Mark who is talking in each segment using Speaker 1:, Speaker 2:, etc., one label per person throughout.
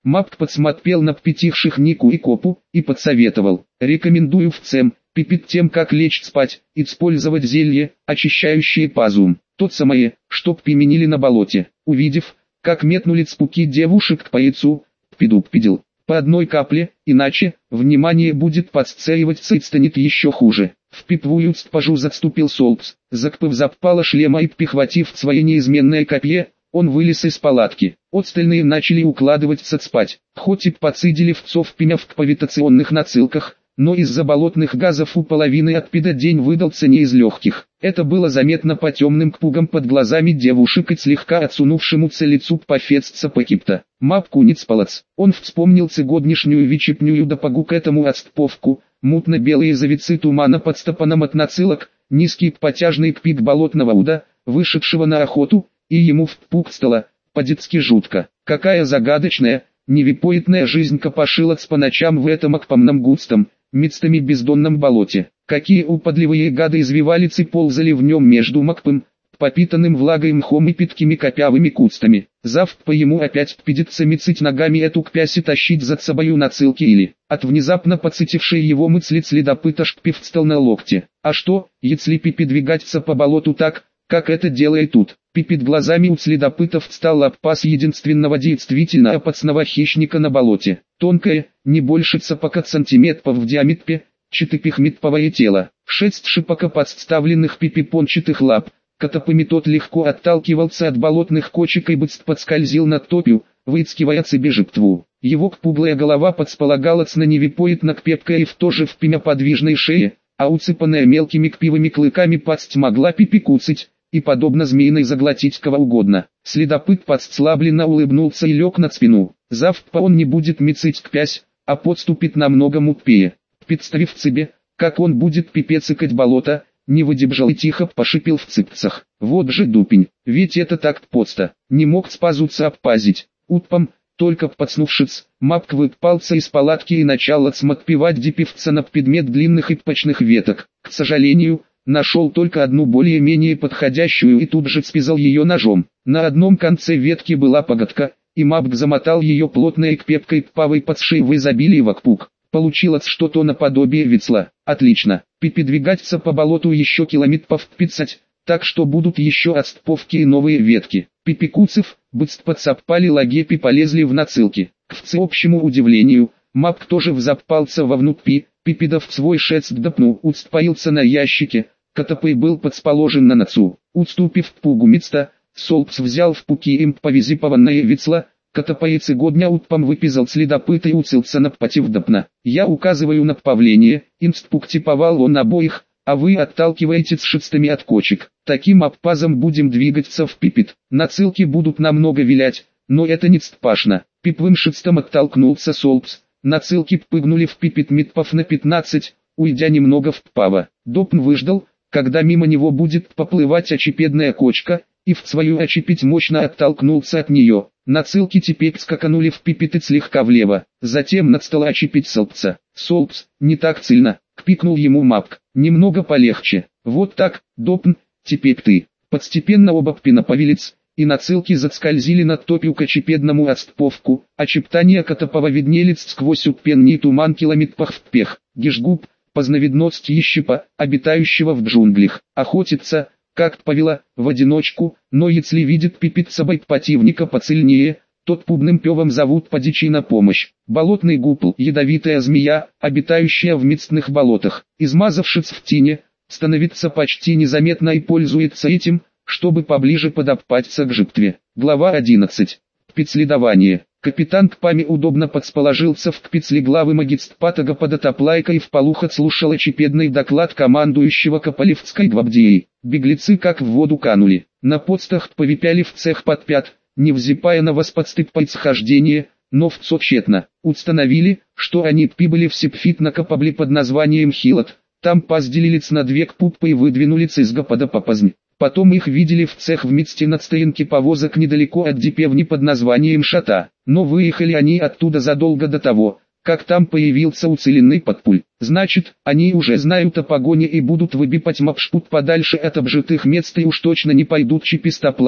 Speaker 1: Мапк подсмотрел на пятихших Нику и Копу и подсоветовал: рекомендую в ЦЕМ, перед тем как лечь спать, использовать зелье, очищающее пазум, тот самое, что применили на болоте. Увидев, как метнули цпуки девушек по яйцу, предупредил: по одной капле, иначе, внимание будет подсцеиваться и станет еще хуже. В пипвую стпажу заступил Солпс, закпыв запала шлема и прихватив свое неизменное копье, он вылез из палатки. Остальные начали укладываться спать, хоть и подсидели вцов пеня в повитационных нацилках, но из-за болотных газов у половины отпида день выдался не из легких. Это было заметно по темным кпугам под глазами девушек и слегка отсунувшемуся лицу пофецца Покипта. Мапку не спалац. Он вспомнил цегоднишнюю вечепнюю допогу к этому отстповку, мутно-белые завицы тумана под стопаном от нацилок, низкий потяжный пик болотного уда, вышедшего на охоту, и ему впук стало по-детски жутко. Какая загадочная, невипоэтная жизнь копошилась по ночам в этом окпомном густом, мецтами бездонном болоте. Какие упадливые гады извивались и ползали в нем между макпым, попитанным влагой мхом и питкими копявыми кустами. Завтра по ему опять придется мецить ногами эту кпясь и тащить за собою нацилки или, от внезапно подсытившей его мысли следопыта Шпив встал на локте. А что, если Пипи двигаться по болоту так, как это делает тут? Перед глазами у следопытов встал обпас единственного действительно опасного хищника на болоте. Тонкое, не больше цапака сантиметров в диаметре, четыпихметповое тело. 6 шипака подставленных пипипончатых лап. Котопами тот легко отталкивался от болотных кочек и быстро подскользил над топью, выискивая себе жертву. Его кпуглая голова подсполагалась на невипоэтно кпепкой и в то же впрямь подвижной шее, а уцепанная мелкими кпивыми клыками пасть могла пипикуцать и подобно змеиной заглотить кого угодно. Следопыт подслабленно улыбнулся и лег на спину. Завтра он не будет мецить кпясь, а подступит намного мутпее. Представив себе, как он будет пипецикать болото, не выдержал и тихо пошипел в цыпцах. Вот же дупень, ведь это так просто. Не мог спазуться обпазить. Утпом, только подснувшись, Мапк выпался из палатки и начал отсмотпевать депивца на предмет длинных и пачных веток. К сожалению, нашел только одну более-менее подходящую и тут же спизал ее ножом. На одном конце ветки была погодка, и Мапк замотал ее плотной кпепкой павой под шеей в изобилии вокпук. Получилось что-то наподобие весла. Отлично. Передвигаться по болоту еще километров 50, так что будут еще отстповки и новые ветки. Пипикуцев, быстро подсапали лагепи полезли в нацилки. К всеобщему удивлению, Мапк тоже взапался вовнутрь, пипидов свой шест допнул, устроился на ящике, Котопый был подсположен на нацу. Уступив пугу мецта, Солпс взял в пуки импровизированное весло, Котопоец и годня утпом выпизал следопыта и уцелся напротив допна. Я указываю направление, инстпук типовал он обоих, а вы отталкиваетесь шестами от кочек. Таким обпазом будем двигаться в пипит. Нацилки будут намного вилять, но это не стпашно. Пипвым шестом оттолкнулся Солпс, нацилки пыгнули в пипит метров на 15, уйдя немного вправо. Допн выждал, когда мимо него будет поплывать очепедная кочка, и в свою очепить мощно оттолкнулся от нее. Нацилки теперь скаканули в пипит и слегка влево, затем надстала очепить Солпса. Солпс, не так сильно, кпикнул ему Мапк, немного полегче. Вот так, Допн, теперь ты. Постепенно оба пиноповелец, и нацилки заскользили над топью к очепедному отстповку, очептания Котопова виднелись сквозь упенний туман километрах в пех. Гишгуб, позновидность ящипа, обитающего в джунглях, охотится, как повела, в одиночку, но если видит пипит собой противника посильнее, тот пубным певом зовут по дичи на помощь. Болотный гупл, ядовитая змея, обитающая в мицных болотах, измазавшись в тине, становится почти незаметно и пользуется этим, чтобы поближе подопаться к жертве. Глава 11. Пицледование. Капитан Кпами удобно подсположился в кпицле главы магистпатага под отоплайкой и вполух слушал очепедный доклад командующего Кополевской гвардией. Беглецы как в воду канули. На подстах повипяли в цех под пят, не взипая на восподстыпайцхождение, но в тщетно. Установили, что они прибыли в Сепфит на Копобли под названием Хилот. Там разделились на две кпуппы и выдвинулись из Гопода попозднь. Потом их видели в цех в мицте на стоянке повозок недалеко от дипевни под названием Шата, но выехали они оттуда задолго до того, как там появился уцеленный подпуль. Значит, они уже знают о погоне и будут выбипать мапшпут подальше от обжитых мест и уж точно не пойдут чипистоплайк,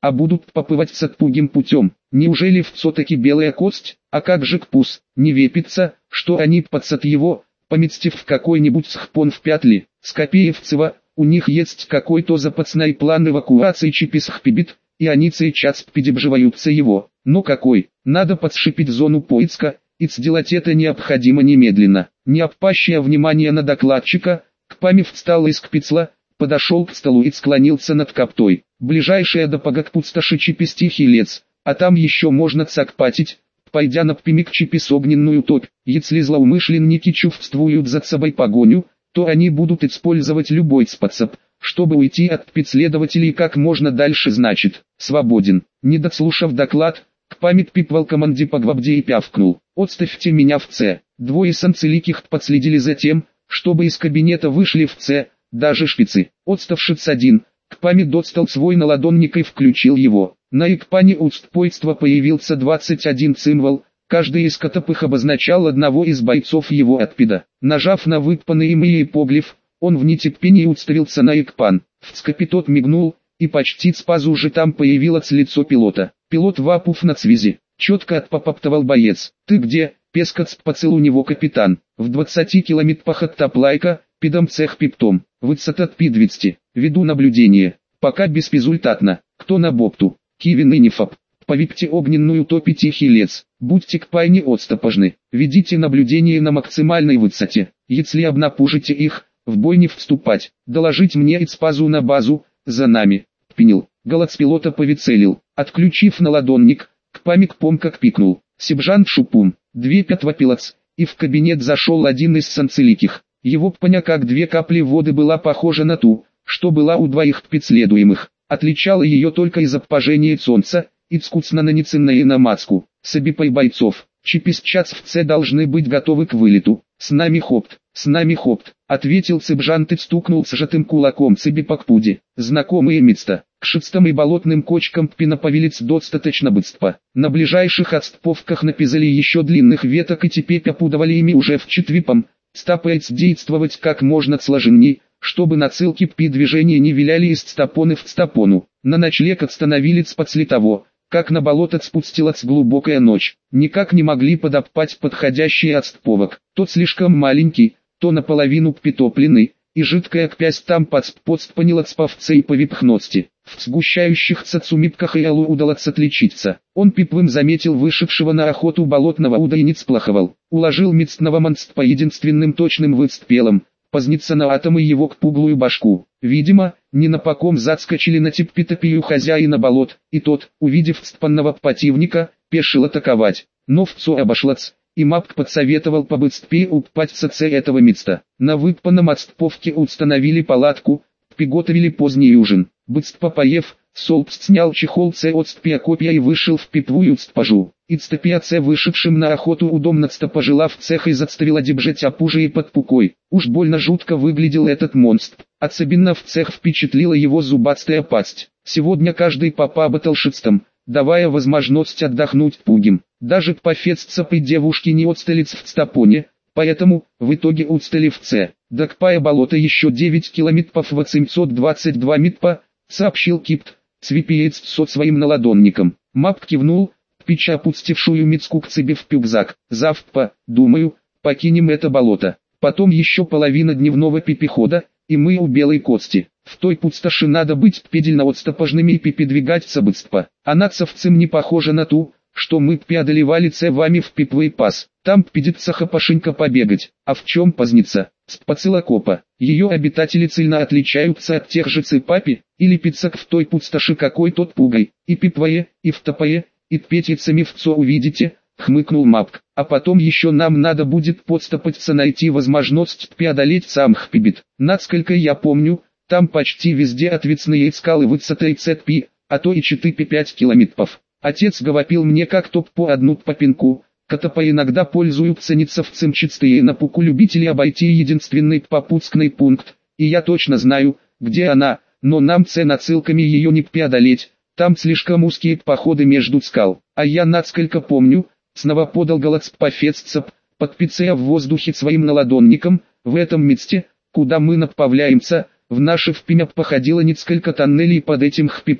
Speaker 1: а будут поплывать сатпугим путем. Неужели все-таки белая кость, а как же кпус? Не вепится, что они подсад его, поместив в какой-нибудь схпон в пятли. Скопеевцева, у них есть какой-то запасной план эвакуации чиписхпибит, и они сейчас пидебживаются его. Но какой? Надо подшипить зону поиска, и сделать это необходимо немедленно. Не обращая внимания на докладчика, Кпами встал из кпицла, подошел к столу и склонился над каптой. Ближайшая до погакпустоши чипис тихий лес, а там еще можно цакпатить, пойдя напрямик чипис огненную топь. Если злоумышленники чувствуют за собой погоню, то они будут использовать любой способ, чтобы уйти от преследователей как можно дальше, значит, свободен. Не дослушав доклад, Кпами пипвал команде по гвабде и пявкнул: «Отставьте меня в С». Двое санцеликих подследили за тем, чтобы из кабинета вышли в С, даже шпицы. Отставшиц один, Кпами достал свой наладонник и включил его. На экране устройства появился 21 символ, каждый из которых обозначал одного из бойцов его отпида. Нажав на выпанный им иероглиф, он в нетерпении уставился на экран. Вскопитот мигнул, и почти сразу же там появилось лицо пилота. Пилот вапув на связи. Четко отпопоптовал боец. «Ты где?» «Пескац поцел у него капитан. В 20 километрах от Топлайка, пидом цех пиптом. Высотат пи-200. Веду наблюдение. Пока безрезультатно. Кто на бопту?» «Кивин и Нефаб. Повипьте огненную топи тихий лес. Будьте кпайни отстопожны. Ведите наблюдение на максимальной высоте. Если обнапужите их, в бой не вступать. Доложить мне и спазу на базу, за нами». Пенил. Голос пилота повицелил. Отключив наладонник, Кпами кпом как пикнул. «Сержант Шупум, 2-5 пилоц», и в кабинет зашел один из санцеликих. Его паня как 2 капли воды была похожа на ту, что была у двоих преследуемых. Отличало ее только из обпажения солнца, и вкусно нанесенное на маску. Собипай бойцов, чиписчас в С должны быть готовы к вылету. «С нами хопт, с нами хопт», ответил сержант и стукнул сжатым кулаком себе по кпуде. Знакомые места. К шестым и болотным кочкам пиноповелец достаточно быстро. На ближайших отступках напизали еще длинных веток и теперь опудовали ими уже вчетвером, стапаясь действовать как можно сложнее, чтобы нацелки пи движения не виляли из стапоны в стапону. На ночлег остановились после того, как на болото спустилась глубокая ночь. Никак не могли подопать подходящий отступовок. Тот слишком маленький, то наполовину притопленный, и жидкая кпязь там подспанилась по вце и по випхности. В сгущающихся цумипках и алу удалось отличиться. Он пипвым заметил вышедшего на охоту болотного уда и не сплоховал. Уложил мецного монстра единственным точным выстрелом, поздница на атомы его к пуглую башку. Видимо, не напоком зацкочили на типпитопию хозяина болот, и тот, увидев спанного противника, пешил атаковать. Но вцо обошлац, и Мапк подсоветовал побыстрее упасть в соце этого места. На выпанном отступовке установили палатку, приготовили поздний ужин. Быстро поев, Солбст снял чехол С от стпиакопия и вышел в пипвую стпажу. И стпия С вышедшим на охоту удобно стопожила в цех и заставила дебжать опужей под пукой. Уж больно жутко выглядел этот монстр. Особенно в цех впечатлила его зубастая пасть. Сегодня каждый попа баталшистом, давая возможность отдохнуть пугим. Даже пофестцап и девушки не отсталец в стапоне, поэтому, в итоге отстали в С. До Кпая болота еще 9 километров 822 метпа, сообщил Кипт, цвипеец со своим наладонником. Мап кивнул, пича опустевшую мицку к себе в пюкзак. Завтра, думаю, покинем это болото. Потом еще половина дневного пипихода, и мы у Белой Кости. В той пустоши надо быть педельно отстопожными и пипедвигаться быстро. Она совсем не похожа на ту, что мы преодолевали С вами в пипвей пас. Там придется хапашенько побегать. А в чем позница? Спацилокопа. Ее обитатели сильно отличаются от тех же цепапи, или пиццак в той пустоши какой тот пугай. И пипвае, и втопае, и петицами в цо увидите, хмыкнул Мапк. А потом еще нам надо будет подстопаться найти возможность преодолеть сам Хпибит. Насколько я помню, там почти везде отвесные скалы высотой цепи, а то и 4-5 километров. Отец говорил мне как топ по одну по пинку, котопа иногда пользуются ницовцем чистые на пуку любители обойти единственный попутский пункт, и я точно знаю, где она, но нам нацелками ее не преодолеть, там слишком узкие походы между скал. А я насколько помню, снова подал голос пофестцап, подпицея в воздухе своим наладонником, в этом месте, куда мы направляемся, в наше впимя походило несколько тоннелей под этим хпиптом.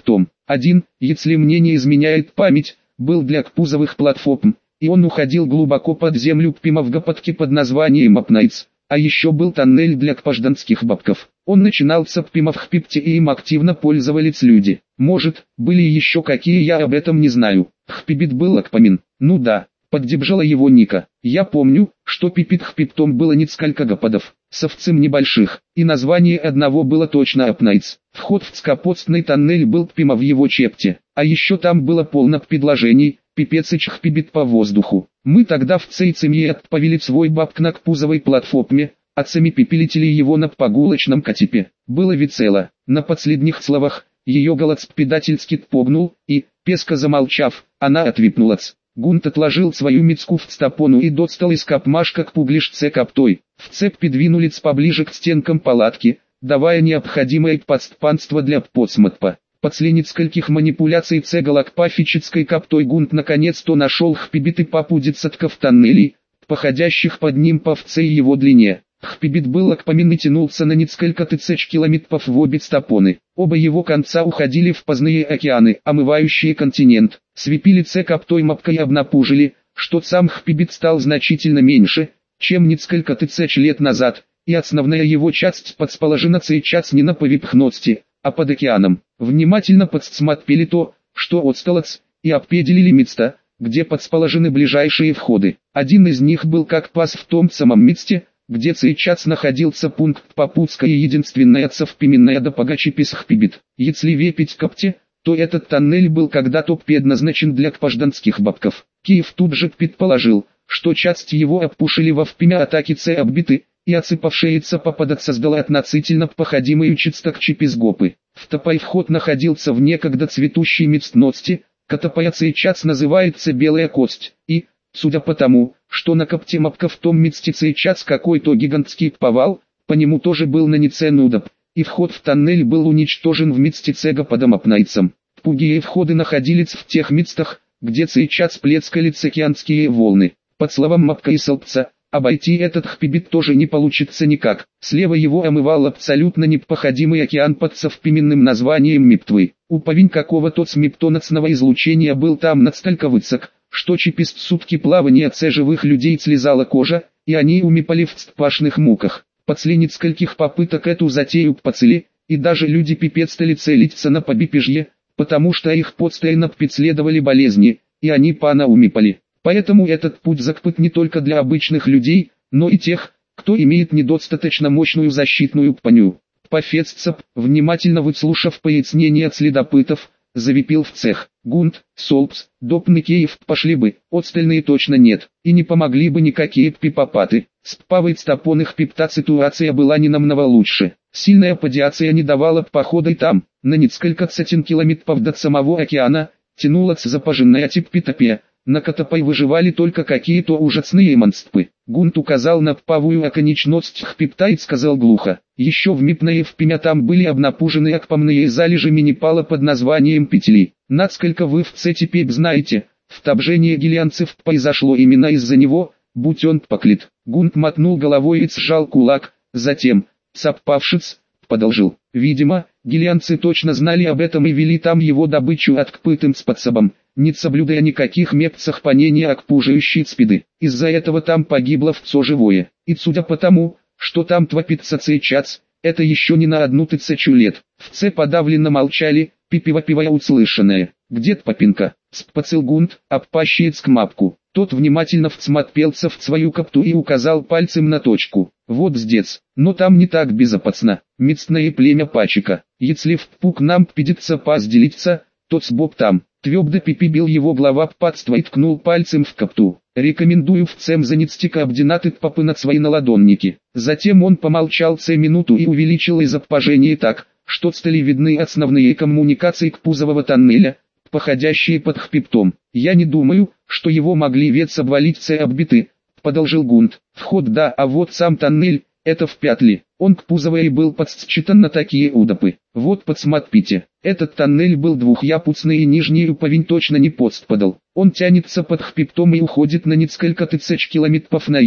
Speaker 1: Один, если мне не изменяет память, был для кпузовых платформ, и он уходил глубоко под землю к Пимовгопотке под названием Апнайтс. А еще был тоннель для кпажданских бабков. Он начинался в Пимовгпипте и им активно пользовались люди. Может, были еще какие, я об этом не знаю. Хпибит был Акпамин. Ну да, поддержала его Ника. Я помню, что Пипит-Хпиптом было несколько гоподов, совцем небольших, и название одного было точно Апнайтс. Вход в Цкопотстный тоннель был Пима в его чепте, а еще там было полно предложений, пипец и Чхпибит по воздуху. Мы тогда в Цейцемье отповели свой бабк на кпузовой платформе, а сами пипелители его на погулочном катипе. Было весело. На последних словах, ее голос предательски погнул, и, песка замолчав, она отвипнулась. Гунт отложил свою мицку в стопону и достал из капмашка к пуглишце каптой. В цепь подвинулись поближе к стенкам палатки, давая необходимое подступанство для подсмотпа. После нескольких манипуляций цеголокпафической каптой Гунт наконец-то нашел Хпибит и попудицатков тоннелей, походящих под ним по всей его длине. Хпибит был Акпамин и тянулся на несколько тысяч километров в обе стопоны. Оба его конца уходили в поздние океаны, омывающие континент. Свипили каптой мапкой и обнапужили, что сам Хпибит стал значительно меньше, чем несколько тысяч лет назад, и основная его часть подсположена сейчас не на повипхности, а под океаном. Внимательно подсмотрели то, что отсталось, и определили места, где подсположены ближайшие входы. Один из них был как пас в том самом месте, где сейчас находился пункт попутская и единственная современная допогачеписхпибит. Если вепить копте, то этот тоннель был когда-то предназначен для кпажданских бабков. Киев тут же предположил, что часть его обпушили во время атаки оббиты, и отсыпавшаяся попадать создала относительно походимую чисток-чипизгопы. В топай вход находился в некогда цветущей местности, которая сейчас называется Белая Кость, и, судя по тому, что на копте мапка в том месте сейчас какой-то гигантский повал, по нему тоже был нанесен удоб, и вход в тоннель был уничтожен в месте цегоподом Апнайтсом. Пугие входы находились в тех местах, где сейчас плескались океанские волны. Под словам мапка и Солбца, обойти этот Хпибит тоже не получится никак. Слева его омывал абсолютно непоходимый океан под современным названием Миптвы. Уровень какого-то смиптонацного излучения был там настолько высок, что через сутки плавания живых людей слезала кожа, и они умипали в страшных муках. После нескольких попыток эту затею поцели, и даже люди пипец стали целиться на побипежье, потому что их постоянно преследовали болезни, и они умипали. Поэтому этот путь закрыт не только для обычных людей, но и тех, кто имеет недостаточно мощную защитную паню. Профессор, внимательно выслушав пояснения от следопытов, завипил в цех. Гунт, Солбс, Допн и Киев пошли бы, остальные точно нет, и не помогли бы никакие пипопаты. С павой стопонных пипта ситуация была не намного лучше. Сильная подиация не давала похода там, на несколько сотен километров до самого океана, тянулась запаженная типпитопия, на которой выживали только какие-то ужасные монстры. Гунт указал на павую оконечность Хпипта и сказал глухо: еще в Мипное впрямь там были обнапужены акпамные залежи минипала под названием Петли. Насколько вы в теперь знаете, вторжение гелианцев произошло именно из-за него, будь он проклят. Гунт мотнул головой и сжал кулак, затем, сопавшись, продолжил: видимо, гелианцы точно знали об этом и вели там его добычу открытым способом, не соблюдая никаких мер сохранения окружающей спиды. Из-за этого там погибло все живое. И судя по тому, что там творится сейчас, это еще не на 1000 лет. Все подавленно молчали, пипивопивая услышанное. «Где Папинка?» — спросил Гунт, обпащиец к мапку. Тот внимательно всмотрелся в свою капту и указал пальцем на точку. «Вот здесь, но там не так безопасно. Местное племя Пачика. Если в пук нам придется разделиться, то сбоку там». Твердо пипибил его глава патства и ткнул пальцем в капту. «Рекомендую всем занести координаты попы на свои наладонники». Затем он помолчал минуту и увеличил изображение так, что стали видны основные коммуникации к пузового тоннеля, походящие под Хпиптом. «Я не думаю, что его могли ведь обвалить оббиты», — продолжил Гунт. «Вход да, а вот сам тоннель, это в пятли. Он к пузовой был подсчитан на такие удопы. Вот подсмотрите, этот тоннель был двухъярусный и нижний уровень точно не подспадал. Он тянется под Хпиптом и уходит на несколько тысяч километров на юг.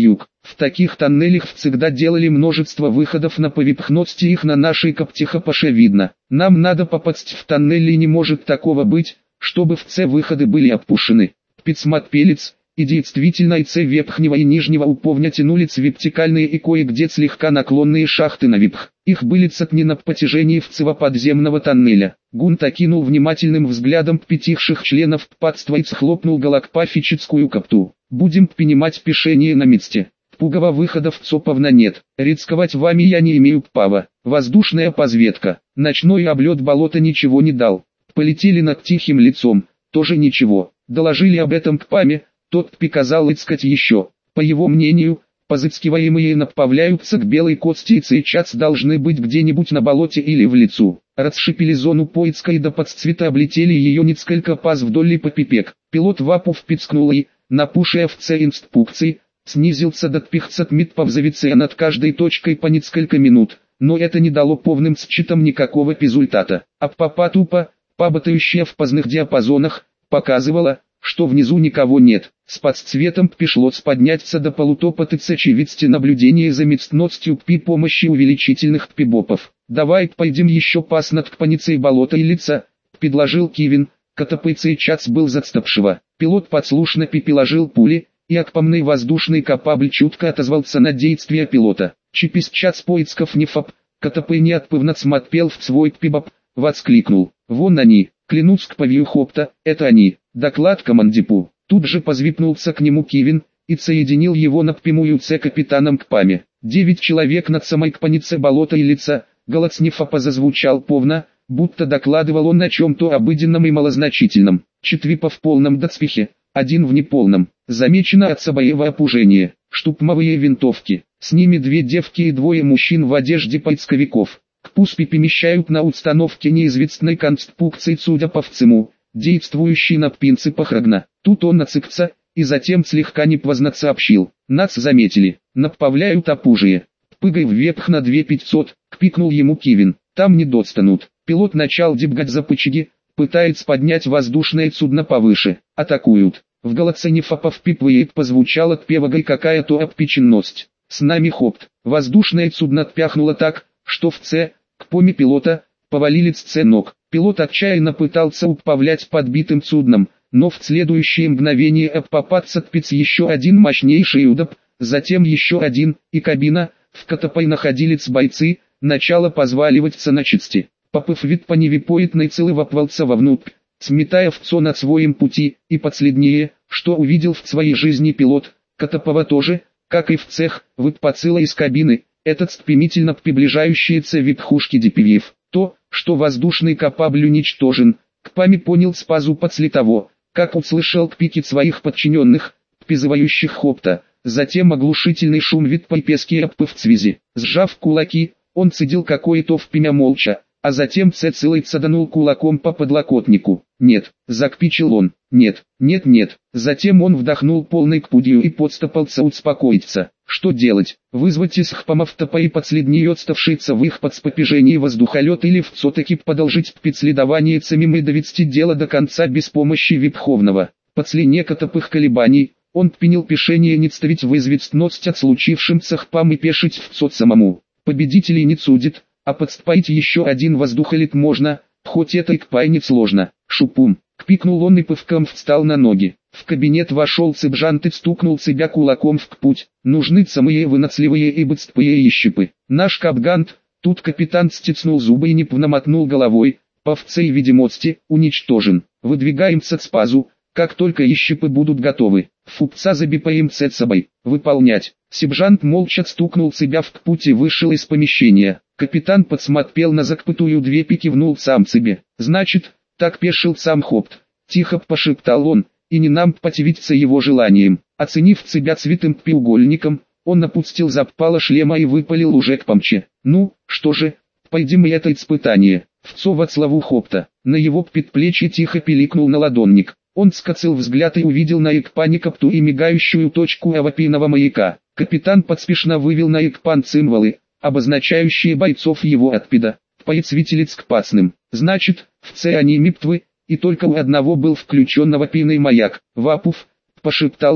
Speaker 1: В таких тоннелях всегда делали множество выходов на повипхности их на нашей коптихопаше видно. Нам надо попасть в тоннель и не может такого быть, чтобы в С выходы были опушены. Пицматпелец, и действительно и С верхнего и нижнего уповня тянулись вертикальные и кое-где слегка наклонные шахты на випх. Их были сотни на протяжении всего подземного тоннеля. Гунт окинул внимательным взглядом пятихших членов ппадства и схлопнул галакпафическую копту. Будем принимать пешение на месте. Пугого выходов цоповна нет. Рисковать вами я не имею права. Воздушная позведка. Ночной облет болота ничего не дал. Полетели над тихим лицом. Тоже ничего. Доложили об этом к Паме. Тот приказал искать еще. По его мнению, позыскиваемые направляются к Белой Кости и сейчас должны быть где-нибудь на болоте или в лесу. Расшипели зону поиска и до подцвета облетели ее несколько паз вдоль и попипек. Пилот Вапов пискнул и, напушая в С инструкций, снизился до 500 метров завице над каждой точкой по несколько минут, но это не дало полным счетам никакого результата. А папа тупо, побатающая в поздних диапазонах, показывала, что внизу никого нет. С подцветом пришлось подняться до полутопа ТЦ вести наблюдение за местностью при помощи увеличительных прибопов. «Давай пойдем еще пас над кпаницей болота и лица», — предложил Кивин. КТП сейчас был застопшего. Пилот подслушно приложил пули, и акпомный воздушный капабль чутко отозвался на действия пилота. Через час поисков НИФАП, КТП неотпывно смотрел в свой прибоп, воскликнул: «Вон они, клянусь к повью хопта, это они». Доклад командипу. Тут же позвипнулся к нему Кивин, и соединил его напрямую с капитаном к Паме. 9 человек над самой кпанице болота и лица. Голос НИФАПа зазвучал повно, будто докладывал он о чем-то обыденном и малозначительном. 4 в полном доспехе, 1 в неполном. Замечено отсобоево опужение. Штурмовые винтовки. С ними 2 девки и 2 мужчин в одежде поисковиков. К пуспе помещают на установке неизвестной конструкции, судя по всему, действующий на принципах Рагна. Тут он нацикся, и затем слегка непоздно сообщил: «Нас заметили, направляют опужие. Пыгай вверх на 2500, кпикнул ему Кивин. Там не достанут». Пилот начал дебгать за пычаги, пытается поднять воздушное судно повыше. Атакуют. В голосе НИФАПа впипывает позвучала певагой какая-то обпеченность. «С нами хопт». Воздушное судно отпяхнуло так, что в С, к поме пилота, повалились с ног. Пилот отчаянно пытался управлять подбитым судном, но в следующее мгновение обпопаться тпиц еще один мощнейший удап, затем еще один, и кабина, в которой находились бойцы, начала позваливаться на части. Попыв вид по невипоэтной целывопвался вовнутрь, сметая все на своем пути, и последнее, что увидел в своей жизни пилот, Котопова тоже, как и в цех, выпацила из кабины, этот стремительно приближающийся верхушки деревьев. То, что воздушный капабль уничтожен, Кпами понял сразу после того, как услышал пики своих подчиненных, призывающих хопта, затем оглушительный шум вид по песке обпыв цвязи. Сжав кулаки, он цедил какое-то впрямя молча, а затем целый саданул кулаком по подлокотнику. «Нет», — закпичил он, — «нет, нет, нет». Затем он вдохнул полной кпудью и подступался успокоиться. Что делать? Вызвать из хпамавтопа и последний отставшийся в их подспопежении воздухолет или все-таки продолжить предследование самим и довести дело до конца без помощи Випховного? После некоторых колебаний, он принял решение не ставить в известность от случившимся хпам и пешить в ЦОД самому. Победителей не судит, а подступить еще один воздухолет можно, хоть это и кпай не сложно. Шупум. Кпикнул он и пывком встал на ноги. В кабинет вошел сержант и стукнул себя кулаком в путь. Нужны самые выносливые и быстрые ищипы. Наш капгант, тут капитан стиснул зубы и непвно мотнул головой, по всей видимости, уничтожен. Выдвигаемся с пазу, как только ищипы будут готовы. Фупца забипаемся с собой. Выполнять. Сержант молча стукнул себя в путь и вышел из помещения. Капитан подсмотрел на закпытую дверь и кивнул сам себе. «Значит, так пешил сам хопт», — тихо пошептал он, — «и не нам противиться его желанием». Оценив себя цветым треугольником, он опустил запало шлема и выпалил уже к помче. «Ну, что же, пойдем и это испытание». Вцо Вацлаву хопта. На его предплечье тихо пиликнул наладонник. Он скосил взгляд и увидел на экпане копту и мигающую точку авапийного маяка. Капитан поспешно вывел на экпан символы, обозначающие бойцов его отпида. Пояцвителец к пасным. Значит, в С они мертвы, и только у одного был включен авапийный маяк. «Вапув», — пошептал он,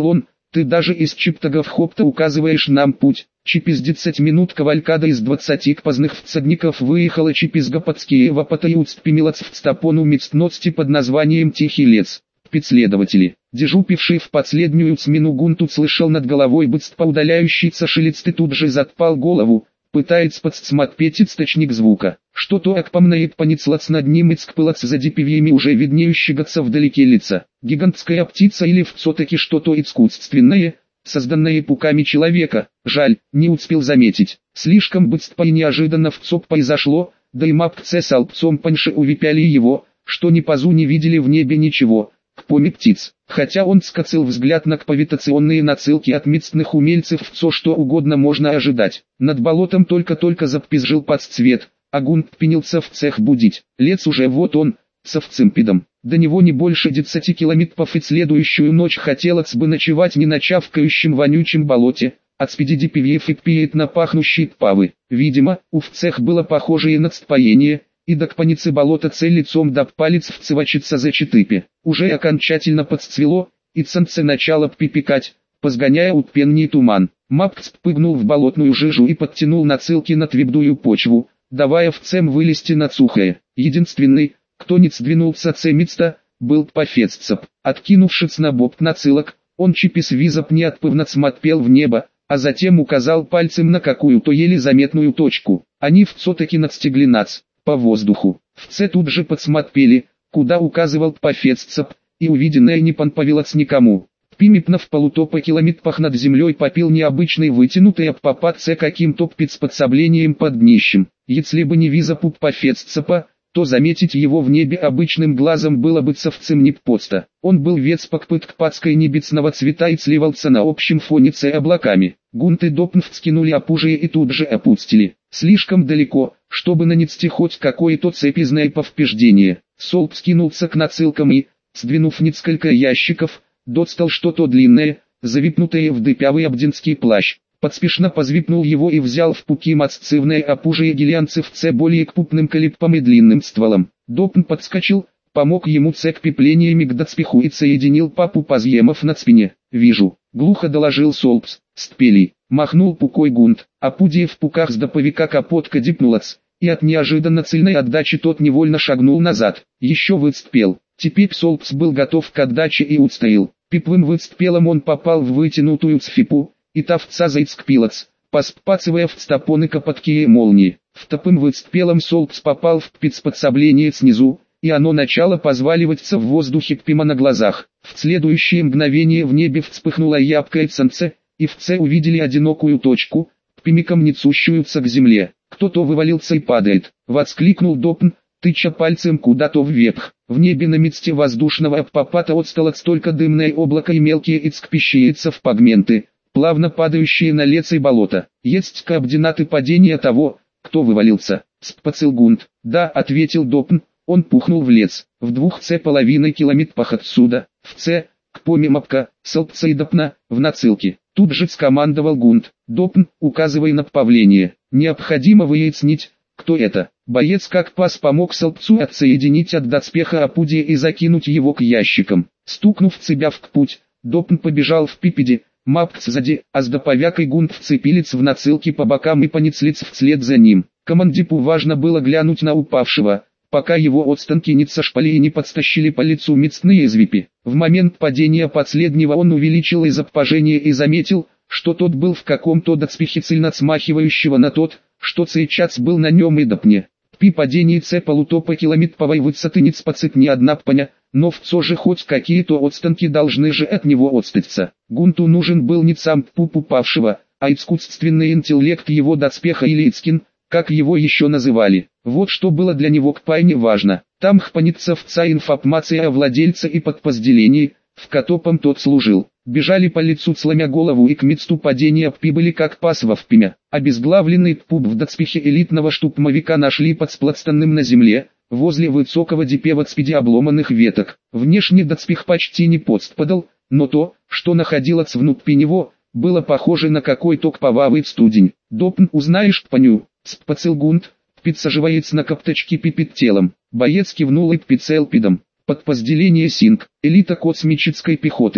Speaker 1: Ты даже из чиптагов хопта указываешь нам путь. Через 10 минут кавалькада из 20 поздних всадников выехала через Гопотские вопота и уцпимилац в стапону мецтности под названием Тихий лес. Спецследователи, дежупивший в последнюю смену Гунт услышал над головой быстро удаляющийся шелест и тут же затпал голову, пытается подсмотреть источник звука. Что-то акпомнает понеслась над ним и цкпылац за деревьями уже виднеющегося вдалеке лица. Гигантская птица или все-таки что-то искусственное, созданное пуками человека. Жаль, не успел заметить. Слишком быстро и неожиданно вцоп произошло, да и мапце с алпцом панши увипяли его, что ни позу не видели в небе ничего. Кроме птиц, хотя он скосил взгляд на кавитационные нацилки от местных умельцев, все что угодно можно ожидать. Над болотом только-только запизжил подцвет, а Гунт пенился в цех будить. Лес уже вот он, со вцимпидом. До него не больше 10 километров и следующую ночь хотелось бы ночевать не на чавкающем вонючем болоте, от спиди пивьев и пьет на пахнущие тпавы. Видимо, у вцех было похожее надспоение, и до кпаницы болота цель лицом да палец вцевачится за четыпе. Уже окончательно подцвело, и солнце начало припекать, позгоняя утпенний туман. Мапц пыгнул в болотную жижу и подтянул нацилки на твердую почву, давая вцем вылезти на сухое. Единственный, кто не сдвинулся цемиста, был Пафеццеп. Откинувшись на бок нацилок, он чипис визоп неотпывно смотрел в небо, а затем указал пальцем на какую-то еле заметную точку. Они все-таки надстегли нац. По воздуху. Вце тут же подсмотрели, куда указывал Пафеццеп, и увиденное не понравилось никому. Пимипна в полутопа километрах над землей попил необычный вытянутый об попадце каким-то спецподсоблением под днищем. Если бы не визопуп Пафеццепа, то заметить его в небе обычным глазом было бы совсем не просто. Он был весь покрыт кпацкой небесного цвета и сливался на общем фоне с облаками. Гунт и Допн вскинули опужие и тут же опустили. Слишком далеко, чтобы нанести хоть какое-то цепизное повреждение. Солб скинулся к нацилкам и, сдвинув несколько ящиков, достал что-то длинное, завипнутое в дыпявый абдинский плащ. Подспешно позвипнул его и взял в пуки масцивное опужие гелианцевце более крупным калибром и длинным стволом. Допн подскочил, помог ему цек пеплениями к доспеху и соединил папу позъемов на спине. «Вижу», — глухо доложил Солбс. «Стпели», — махнул пукой Гунт. Опудие в пуках с доповика капотка дипнулась, и от неожиданно цельной отдачи тот невольно шагнул назад. Еще выцпел. Теперь Солбс был готов к отдаче и устоял. Пиплым выцпелом он попал в вытянутую цфипу, и тавца заицкпилац, паспацывая в стопоны капоткие молнии. В топым выцпелом Солбс попал в спецподсобление снизу, и оно начало позваливаться в воздухе пима на глазах. В следующее мгновение в небе вспыхнуло яркое солнце, и вце увидели одинокую точку, пимиком несущуюся к земле. Кто-то вывалился и падает, воскликнул Допн, тыча пальцем куда-то вверх. В небе на месте воздушного обпопата отстало столько дымное облако и мелкие ицкпищиеца в пигменты, плавно падающие на лес и болото. Есть координаты падения того, кто вывалился. Спацил Гунт. Да, ответил Допн, он пухнул в лес. В 2,5 километрах отсюда, в Ц, к помимапка, Солбца и Допна, в нацилке. Тут же скомандовал Гунт. Допн, указывая на направление. Необходимо выяснить, кто это. Боец как пас помог Солбцу отсоединить от доспеха опудие и закинуть его к ящикам. Стукнув себя в путь, Допн побежал в пипеде. Мапц сзади, а с доповякой Гунт вцепились в нацилки по бокам и понеслись вслед за ним. Командипу важно было глянуть на упавшего, пока его отстанки не сошпали и не подстащили по лицу мясные извипи. В момент падения последнего он увеличил изображение и заметил, что тот был в каком-то доспехе сильно смахивающего на тот, что сейчас был на нем и Допне. При падении Ц полутопа километровой высоты не спасет ни одна паня, но все же хоть какие-то отстанки должны же от него отстаться. Гунту нужен был не сам пуп упавшего, а искусственный интеллект его доспеха или Ицкин, как его еще называли. Вот что было для него крайне важно. Там хпанится вся информация о владельце и подразделении, в котором тот служил. Бежали по лицу сломя голову и к месту падения прибыли как пасва в пимя. Обезглавленный пуп в доспехе элитного штурмовика нашли под спластанным на земле, возле высокого дерева среди обломанных веток. Внешне доспех почти не подспадал, но то, что находилось внутри него, было похоже на какой-то кровавый студень. «Допн, узнаешь паню?» — спацил Гунт, подсаживается на копточки пипит телом. Боец кивнул и пицелпидом. Подразделение СИНК, элита космической пехоты.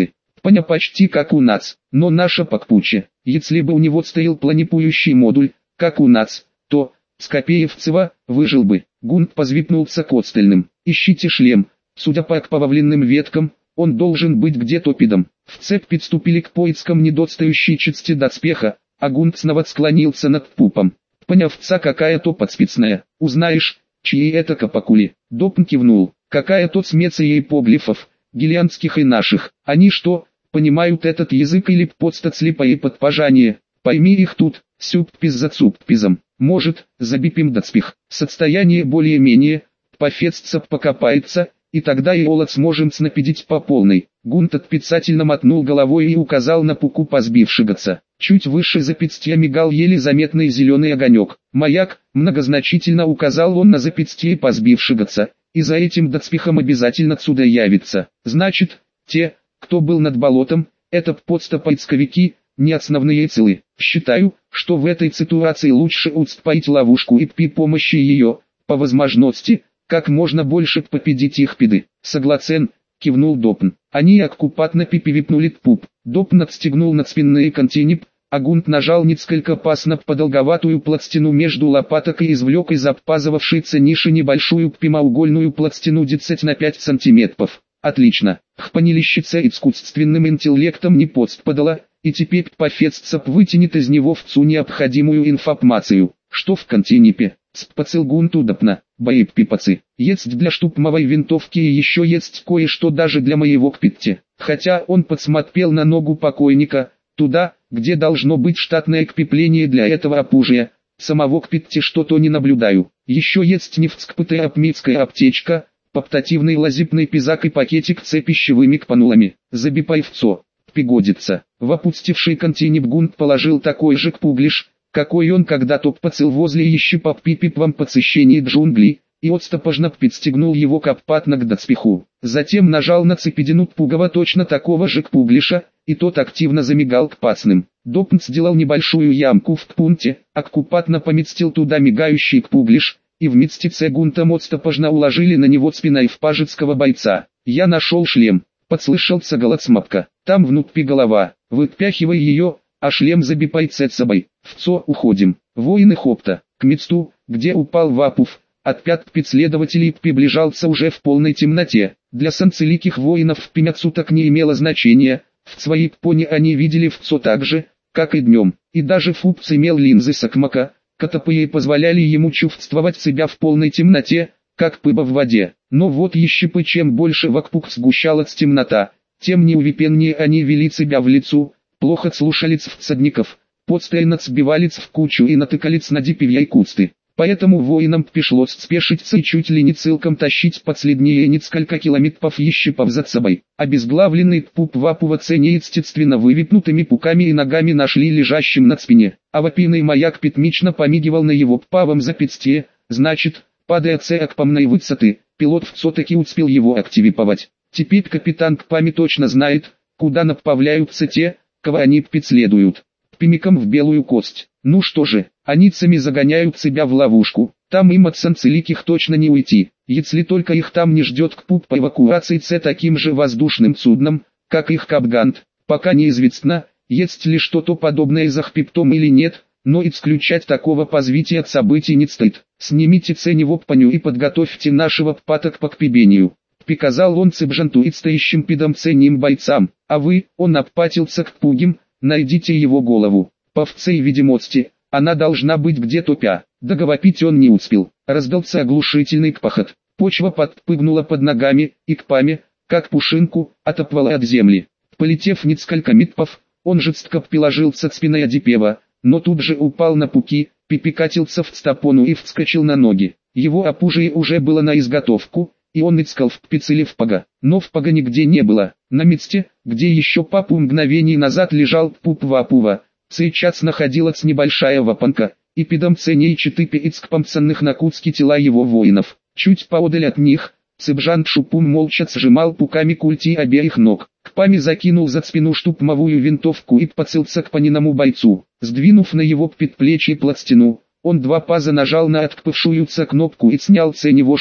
Speaker 1: Паня почти как у нас, но наша покпуче. Если бы у него стоял планипующий модуль, как у нас, то, Скопеевцева, выжил бы. Гунт позвипнулся к остальным. Ищите шлем. Судя по окровавленным веткам, он должен быть где-то пидом. В цепь подступили к поискам недостающей части доспеха, а Гунт снова склонился над пупом. Понявца какая-то подспецная. Узнаешь, чьи это капакули? Допн кивнул. Какая-то смеца ей поглифов, гелианских и наших. Они что, понимают этот язык или подстать слепое подпажание? Пойми их тут, сюппиз за цуппизом. Может, забипим доспех. Состояние более-менее, пофестцап покопается, и тогда и олот сможем снапидить по полной. Гунт отпицательно мотнул головой и указал на пуку позбившегося. Чуть выше запястья мигал еле заметный зеленый огонек. Маяк, многозначительно указал он на запястье позбившегося, и за этим доспехом обязательно отсюда явится. Значит, те, кто был над болотом, это подстопоицковики, не основные целы. Считаю, что в этой ситуации лучше устроить ловушку и при помощи ее, по возможности, как можно больше победить их пиды. Согласен, кивнул Допн. Они аккупатно пипивипнули пуп. Допн отстегнул надспинные континеп, а Гунт нажал несколько пас на подолговатую пластину между лопаток и извлек из обпазывавшейся ниши небольшую прямоугольную пластину 10 на 5 сантиметров. Отлично. Хпанилищица искусственным интеллектом не подспадала, и теперь пофестцап вытянет из него всю необходимую информацию. Что в континепе? Спацил Гунт удобно. Боеприпасы. Есть для штурмовой винтовки и еще есть кое-что даже для моего кпитти. Хотя он подсмотрел на ногу покойника, туда, где должно быть штатное крепление для этого оружия. Самого кпитти что-то не наблюдаю. Еще есть невскпытая апмитская аптечка, портативный лазипный пизак и пакетик с пищевыми кпанулами. Забипай вцо. Пригодится. В опустевший континеп Гунт положил такой же кпуглиш, какой он когда-то пацал возле еще по пипипвам подсыщении джунглей, и отстопожно подстегнул его каппатно к доспеху. Затем нажал на цепедину пугова точно такого же кпуглиша, и тот активно замигал к пасным. Допн сделал небольшую ямку в пункте, аккупатно поместил туда мигающий кпуглиш, и в мистице Гунтом отстопожно уложили на него спиной впажецкого бойца. Я нашел шлем, подслышался голос мапка. Там внутри голова, выпяхивай ее, а шлем забипай цет собой. Вцо уходим. Воины хопта, к месту, где упал Вапув, от пят преследователей приближался уже в полной темноте. Для санцеликих воинов в пимяцу так не имело значения, в своей пони они видели Вцо так же, как и днем, и даже Фупц имел линзы сакмака, которые позволяли ему чувствовать себя в полной темноте, как пыба в воде. Но вот еще чем больше вокруг сгущалась темнота, тем неувереннее они вели себя в лицу, плохо слушались всадников, постоянно сбивались в кучу и натыкались на деревья и кусты. Поэтому воинам пришлось спешиться и чуть ли не целиком тащить последние несколько километров еще повзад собой. Обезглавленный пуп Вапува неестественно вывипнутыми пуками и ногами нашли лежащим на спине, а вопийный маяк пятмично помигивал на его павом запястье, значит, падая к помной высоты, пилот все-таки успел его активировать. Теперь капитан Кпами точно знает, куда направляются те, кого они преследуют. Прямиком в белую кость. Ну что же, они сами загоняют себя в ловушку. Там им от санцеликих точно не уйти, если только их там не ждет кпуп по эвакуации с таким же воздушным судном, как их капгант. Пока неизвестно, есть ли что-то подобное за хпиптом или нет, но исключать такого развития событий не стоит. Снимите ценевопаню и подготовьте нашего пата к покпебению. Приказал он цыбжанту и стоящим пидом ценным бойцам, а вы, он обпатился к пугим, найдите его голову. По всей видимости, она должна быть где-то пя. Договорить он не успел. Раздался оглушительный кпахот. Почва подпрыгнула под ногами, и Кпами, как пушинку, отоплала от земли. Полетев несколько метров, он жестко приложился к спине Адипева, но тут же упал на пуки, пипикатился в стопону и вскочил на ноги. Его оружие уже было на изготовку, и он искал в прицеле впага, но впага нигде не было. На месте, где еще пару мгновений назад лежал пуп Вапува, сейчас находилась небольшая вапанка, и пидом ценей 4 ицкпамцанных на куски тела его воинов. Чуть поодаль от них, Цыбжан Шупум молча сжимал пуками культи обеих ног. Кпами закинул за спину штурмовую винтовку и подцелся к паниному бойцу. Сдвинув на его предплечье пластину, он два паза нажал на откпывшуюся кнопку и снял с него шлем.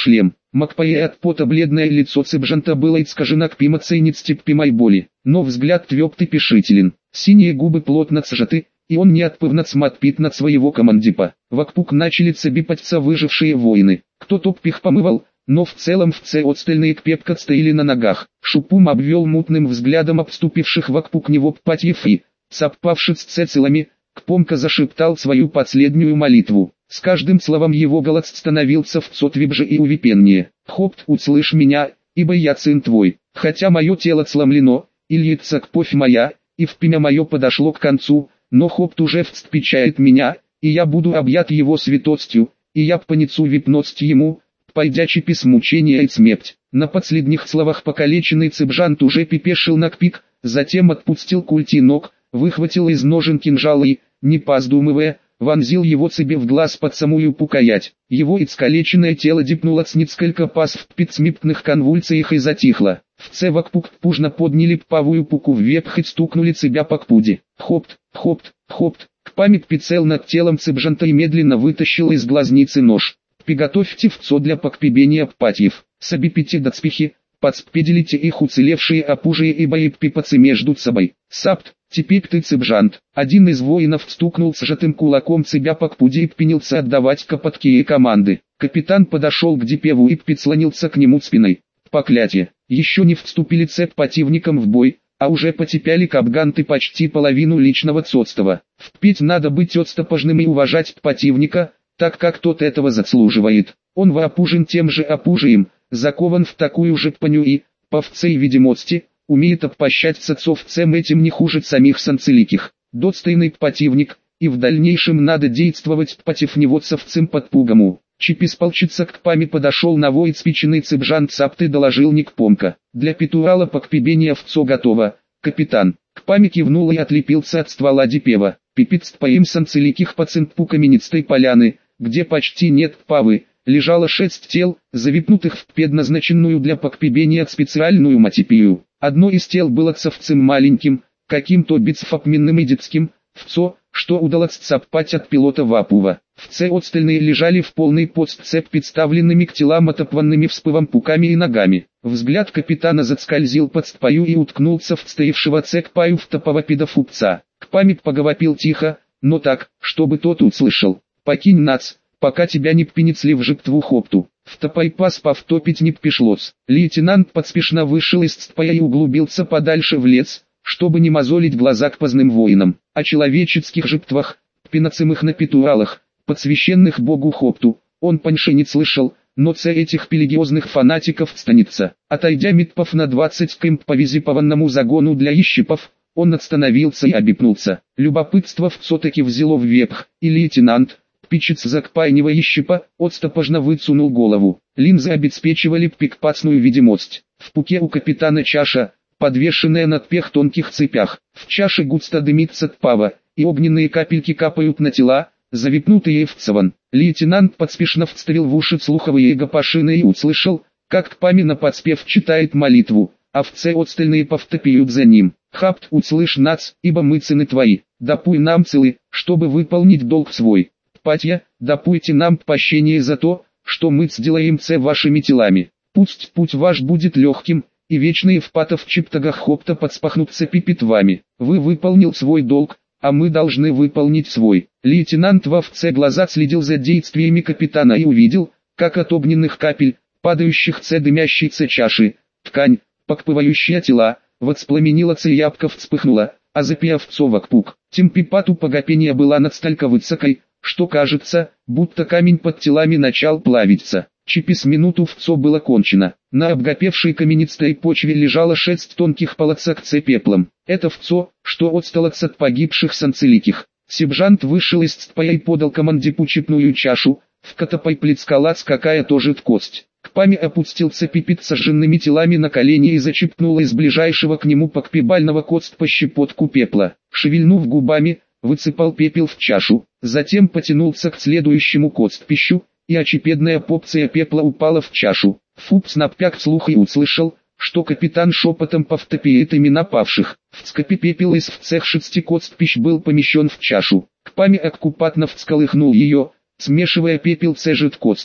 Speaker 1: Макпае от пота бледное лицо Цыбжанта было искажено к эмоцийной боли, но взгляд тверд и решителен, синие губы плотно сжаты, и он неотпывно смотрит на своего командипа. Вокруг начали цебипаться выжившие воины, кто-то пих помывал, но в целом все остальные крепко стояли на ногах. Шупум обвел мутным взглядом обступивших вокруг него патьев и, цапавшись с цецилами, Кпомка зашептал свою последнюю молитву. С каждым словом его голос становился все твибже и увипеннее. «Хопт, услышь меня, ибо я сын твой, хотя мое тело сломлено, и льется кровь моя, и впрямь мое подошло к концу, но Хопт уже вступичает меня, и я буду объят его святостью, и я понесу випность ему, пойдячи писмучения и смерть». На последних словах покалеченный Цыбжант уже пипешил на кпик, затем отпустил культи ног, выхватил из ножен кинжал и, не поздумывая, вонзил его себе в глаз под самую пукаять. Его искалеченное тело дипнуло с несколько пас в пятсмиптных конвульсиях и затихло. В цевок пук пужно подняли павую пуку вверх и стукнули себя по кпуде. Хопт, хопт, хопт. Кпамик прицел над телом Цыбжанта и медленно вытащил из глазницы нож. Приготовьте вцо для покпебения патьев. Собипите доспехи, подспеделите их уцелевшие опужие и боеприпасы между собой. Сапт, теперь ты Цыбжант. Один из воинов стукнул сжатым кулаком себя по кпуде и принялся отдавать копоткие команды. Капитан подошел к Дипеву и прислонился к нему спиной. Поклятие, еще не вступили цеп противником в бой, а уже потепяли капганты почти половину личного цодства. Впредь надо быть отстопожным и уважать противника, так как тот этого заслуживает. Он воопужен тем же опужием, закован в такую же паню и, по всей видимости, умеет обпощать цецовцем этим не хуже самих санцеликих. Достойный противник, и в дальнейшем надо действовать против него цевцем под пугому. Чиписполчица к Кпаме подошел на вой спиченный Цыбжант Сапты доложил Никпомка. Для петурала покпебения вцо готово, капитан. Кпаме кивнул и отлепился от ствола Дипева. Пипиц поим санцеликих по центпу каменистой поляны, где почти нет павы, лежало 6 тел, завипнутых в предназначенную для покпебения специальную матипию. Одно из тел было цевцем маленьким, каким-то бицфопменным и детским, вцо, что удалось цапать от пилота Вапува. Вце остальные лежали в полный подцеп представленными к телам отопванными вспывом пуками и ногами. Взгляд капитана заскользил под стпаю и уткнулся в стоявшего цекпаю в топовопида фупца. Кпамик поговопил тихо, но так, чтобы тот услышал. «Покинь нац, пока тебя не принесли в жертву Хопту». В топайпас повтопить не пришлось. Лейтенант поспешно вышел из стпая и углубился подальше в лес, чтобы не мозолить глаза к поздным воинам. О человеческих жертвах, пиноцимых на петуралах, подсвященных богу Хопту, он поньше не слышал, но це этих религиозных фанатиков станется. Отойдя метпов на 20 кэмп по визипованному загону для ищипов, он остановился и обипнулся. Любопытство все-таки взяло вверх, и лейтенант, пичец закпайнего ищипа, отстопожно высунул голову. Линзы обеспечивали пикпацную видимость. В пуке у капитана чаша, подвешенная на трех тонких цепях. В чаше густо дымится тпава, и огненные капельки капают на тела, завипнутые в цаван. Лейтенант поспешно вставил в уши слуховые гапашины и услышал, как Кпаме на подспев читает молитву, а вце остальные повтопиют за ним. «Хапт, услышь нац, ибо мы сыны твои, дапуй нам целы, чтобы выполнить долг свой. Патья, дапуйте нам прощение за то, что мы сделаем це вашими телами. Пусть путь ваш будет легким, и вечные впата в чиптагах Хопта подспахнутся пипит вами. Вы выполнил свой долг, а мы должны выполнить свой». Лейтенант во вце глаза следил за действиями капитана и увидел, как от огненных капель, падающих це дымящейся чаши, ткань, покпывающая тела, воспламенилась и ябко вспыхнула, а запиявцо вокпук. Темпипату погопения была настолько высокой, что кажется, будто камень под телами начал плавиться. Через минуту вцо было кончено. На обгопевшей каменистой почве лежало 6 тонких полосок пеплом. Это вцо, что отсталось от погибших санцеликих. Сержант вышел из стпая и подал командипу чипную чашу, в которой плескалась какая тоже кость. Кпаме опустился пипит с сожженными телами на колени и зачипнул из ближайшего к нему покпебального кост по щепотку пепла. Шевельнув губами, высыпал пепел в чашу, затем потянулся к следующему костпищу, и очепедная порция пепла упала в чашу. Фупс напряг слух и услышал, что капитан шепотом повторяет имена павших. В скопе пепел из всех 6 костпищ был помещен в чашу. Кпаме аккупатно всколыхнул ее, смешивая пепел с жидкостью,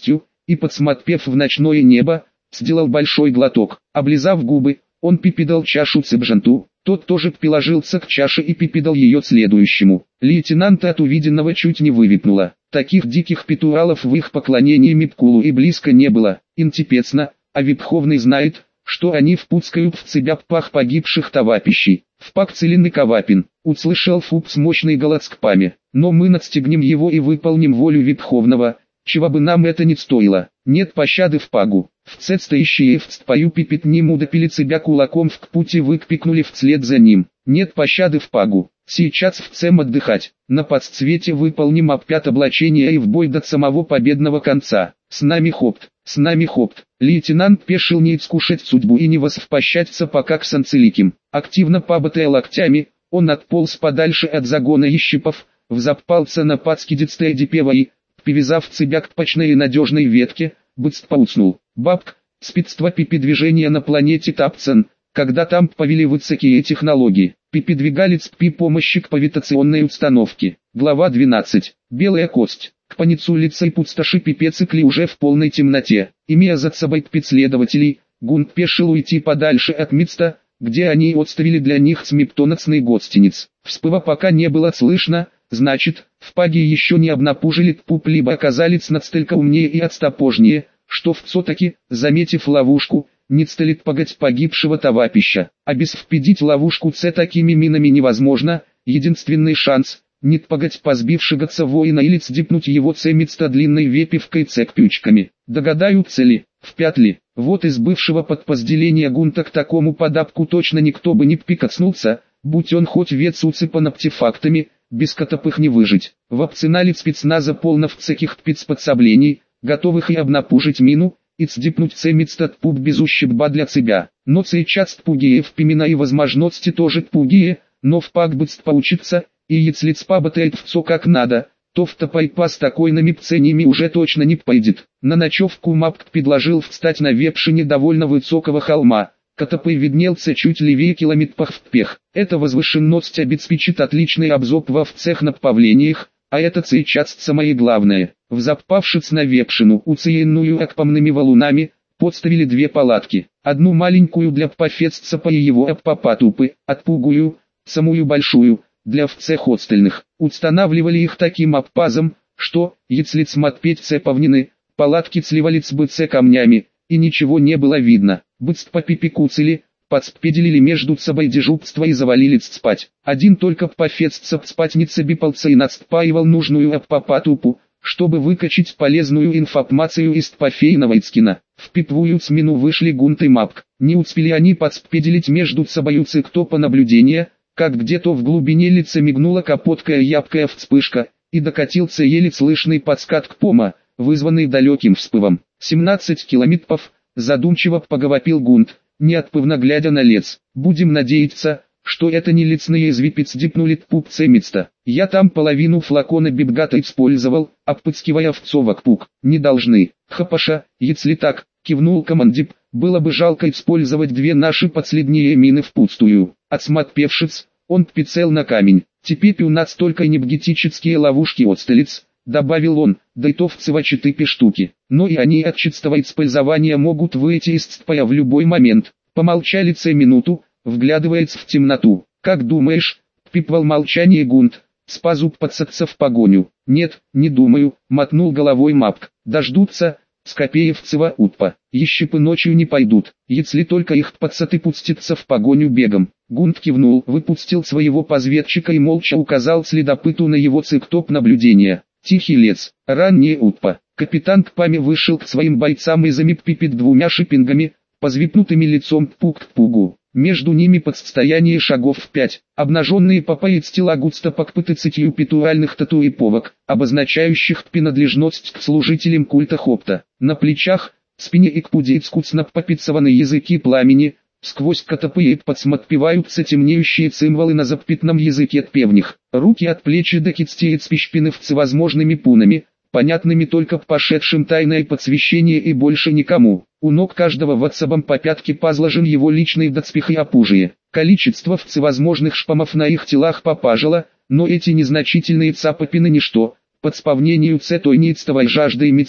Speaker 1: и, подсмотрев в ночное небо, сделал большой глоток. Облизав губы, он пипидал чашу сержанту. Тот тоже приложился к чаше и пипидал ее следующему. Лейтенанта от увиденного чуть не вывихнуло. Таких диких петуралов в их поклонении Мипкулу и близко не было. Интипецно, а Випховный знает, что они впускают в себя пах погибших товапищей. Впак целенный Кавапин, услышал Фупс мощный голос к паме. Но мы надстегнем его и выполним волю Випховного, чего бы нам это ни стоило. Нет пощады в пагу. В стоящие в цпаю пипит нему допилит себя кулаком в пути выкпикнули вслед за ним. Нет пощады в пагу. Сейчас в цем отдыхать. На подцвете выполним опять облачение и в бой до самого победного конца. С нами хопт, с нами хопт. Лейтенант пешил не искушать судьбу и не воспощаться пока к санцеликим. Активно побатая локтями, он отполз подальше от загона ищипов, взапался на подскидецтая депева и, привязав себя к почной и надежной ветке, быстро уснул. Бабк, спецство пипи-движения на планете Тапцен, когда там повели высокие технологии. Пипи-двигалец пи-помощи к повитационной установке. Глава 12. Белая кость. К паницу лица и пустоши пипе цикли уже в полной темноте. Имея за собой пипи-следователей, Гунт пешил уйти подальше от места, где они отставили для них смептонацный гостиниц. Вспыва пока не было слышно. Значит, в паге еще не обнапужили тпуп, либо оказались настолько умнее и отстопожнее, что все-таки, заметив ловушку, не стали пагать погибшего товапища. Обеспедить ловушку такими минами невозможно, единственный шанс, не пагать позбившегося воина или цдипнуть его цемицта длинной вепивкой цепючками. Догадаются ли, впят ли, вот из бывшего подпозделения Гунта к такому подапку точно никто бы не пикацнулся, будь он хоть вец уцепан артефактами, без котопых не выжить. В опционале спецназа полно всяких спецподсоблений, готовых и обнапужить мину, и цдипнуть цемицтат пуп без ущерба для себя. Но сейчас тпугие в пимена и возможности тоже тпугие, но в пак быст поучиться, и если цпаботает все как надо, то в топайпа с такойными пцениями уже точно не пойдет. На ночевку Мапк предложил встать на вепшине довольно высокого холма. Котопы виднелся чуть левее километров в пех. Эта возвышенность обеспечит отличный обзор во всех направлениях, а это сейчас самое главное. Взапавшись на вепшину, уцеенную акпомными валунами, подставили две палатки. Одну маленькую для пафестцапа и его аппапатупы, отпугую, самую большую, для всех остальных. Устанавливали их таким обпазом, что, если смотреть цеповнины, палатки сливались бы камнями, и ничего не было видно. Быстро попипикуцали, подспеделили между собой дежурство и завалились спать. Один только пафестцап спать не цебипался и надспаивал нужную аппапатупу, чтобы выкачать полезную информацию из тпофейного Ицкина. В пипвую смену вышли Гунт и Мапк. Не успели они подспеделить между собою циктопа наблюдения, как где-то в глубине лица мигнула капоткая ябкая вспышка, и докатился еле слышный подскат к пома, вызванный далеким вспывом. 17 километров, задумчиво поговопил Гунт, неотпывно глядя на лес. Будем надеяться, что это не лесные звипец дипнули тпуп цемиста. Я там половину флакона бибгата использовал, обпыскивая овцовок пук. Не должны. Хапаша, если так, кивнул командип, было бы жалко использовать две наши последние мины впустую. Отсмотревшись, он прицел на камень. Теперь у нас только энергетические ловушки отсталец, добавил он, да и то всего 4 штуки. Но и они от чистого использования могут выйти из цпая в любой момент. Помолчали минуту, вглядываясь в темноту. Как думаешь, пипвал молчание Гунт, спазуб подсаться в погоню? Нет, не думаю, мотнул головой Мапк. Дождутся, Скопеевцева утпа. Ещипы ночью не пойдут, если только их пацаты пустятся в погоню бегом. Гунт кивнул, выпустил своего позведчика и молча указал следопыту на его циктоп наблюдения. Тихий лес, раннее утпа. Капитан к паме вышел к своим бойцам и замиппипит двумя шипингами, позвипнутыми лицом тпук к пугу. Между ними под состояние шагов в 5, обнаженные попаец тела густо покпыты цитью петуральных татуировок, обозначающих принадлежность к служителям культа Хопта. На плечах, спине и к пуде искусно попицованы языки пламени, сквозь котопы подсмотпеваются темнеющие цимволы на запятном языке тпевних. Руки от плечи до кистеет спищпины всевозможными пунами, понятными только пошедшим тайное подсвещение и больше никому. У ног каждого в отцабом по пятке позложен его личный доспех и опужие. Количество всевозможных шпамов на их телах попажило, но эти незначительные цапопины ничто, под спавнению той неистовой жаждой мести,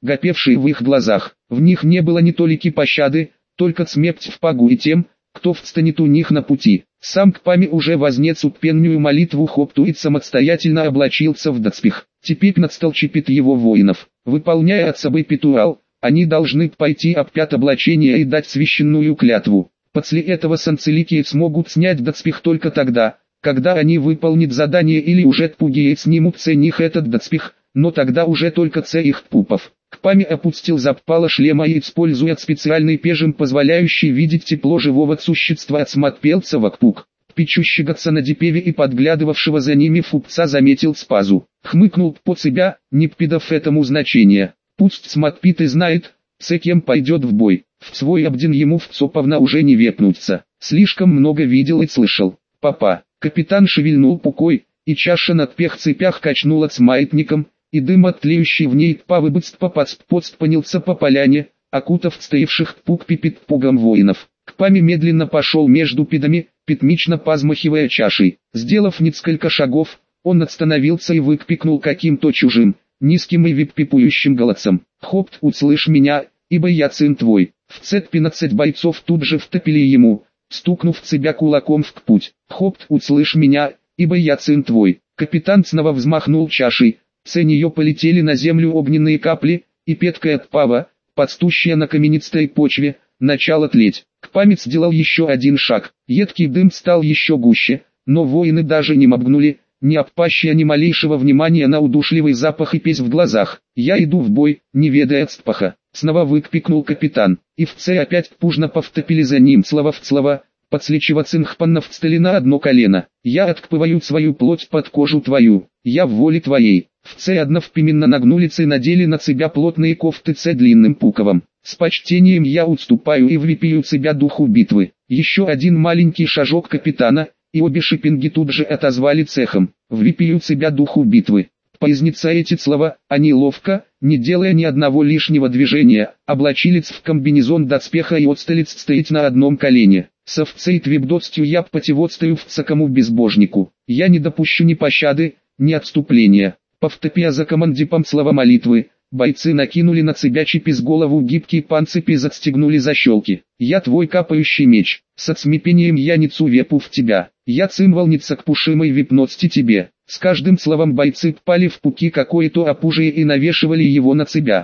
Speaker 1: гопевшие в их глазах. В них не было ни толики пощады, только смерть в пагу и тем, кто встанет у них на пути. Сам Кпами уже вознес упенную молитву Хопту и самостоятельно облачился в доспех. Теперь надстолчипит его воинов. Выполняя от собой питуал, они должны пойти обпят облачение и дать священную клятву. После этого санцелики смогут снять доспех только тогда, когда они выполнят задание или уже тпугиет снимут с них этот доспех, но тогда уже только с их пупов. Кпами опустил заппало шлема и, используя специальный пежем, позволяющий видеть тепло живого существа, отсмотрелся в окпук. Печущегося на дипеве и подглядывавшего за ними фупца заметил спазу. Хмыкнул по себя, не придав этому значения. Пусть смотрит и знает, с кем пойдет в бой. В свой обден ему вцоповно уже не вепнуться. Слишком много видел и слышал. Папа. Капитан шевельнул пукой, и чаша на цепях качнулась маятником, и дым от тлеющей в ней павы быстро подспанился по поляне, окутав стоявших пук пипит пугом воинов. Кпами медленно пошел между пидами, пятмично позмахивая чашей. Сделав несколько шагов, он остановился и выкрикнул каким-то чужим, низким и виппипующим голосом: «Хопт, услышь меня, ибо я сын твой». В цепь 15 бойцов тут же втопили ему, стукнув себя кулаком в путь. «Хопт, услышь меня, ибо я сын твой». Капитан снова взмахнул чашей, с нее полетели на землю огненные капли, и петкая пава, подстущая на каменистой почве, начала тлеть. Кпами сделал еще один шаг, едкий дым стал еще гуще, но воины даже не моргнули, не обпащая ни малейшего внимания на удушливый запах и песь в глазах. «Я иду в бой, не ведая отспаха», — снова выкрикнул капитан, и вцы опять пужно повтопили за ним слово в слово. Подслечива цинхпанна встали на одно колено. «Я откпываю свою плоть под кожу твою, я в воле твоей». Вцы одновременно нагнулись и надели на себя плотные кофты с длинным пуковом. «С почтением я уступаю и влепию себя духу битвы». Еще один маленький шажок капитана, и обе шипинги тут же отозвали цехом: «Влепию себя духу битвы». Произнеся эти слова, они ловко, не делая ни одного лишнего движения, облачились в комбинезон доспеха и отстали стоять на одном колене. Со всей твебдостью я противодстою всякому безбожнику. Я не допущу ни пощады, ни отступления. Повтопя за командипом слова молитвы, бойцы накинули на себя чипи с голову гибкие панципи и застегнули защелки. «Я твой капающий меч, с отсмепением я нецу вепу в тебя, я цимволница к пушимой випности тебе». С каждым словом бойцы пали в пуки какое-то опужие и навешивали его на себя.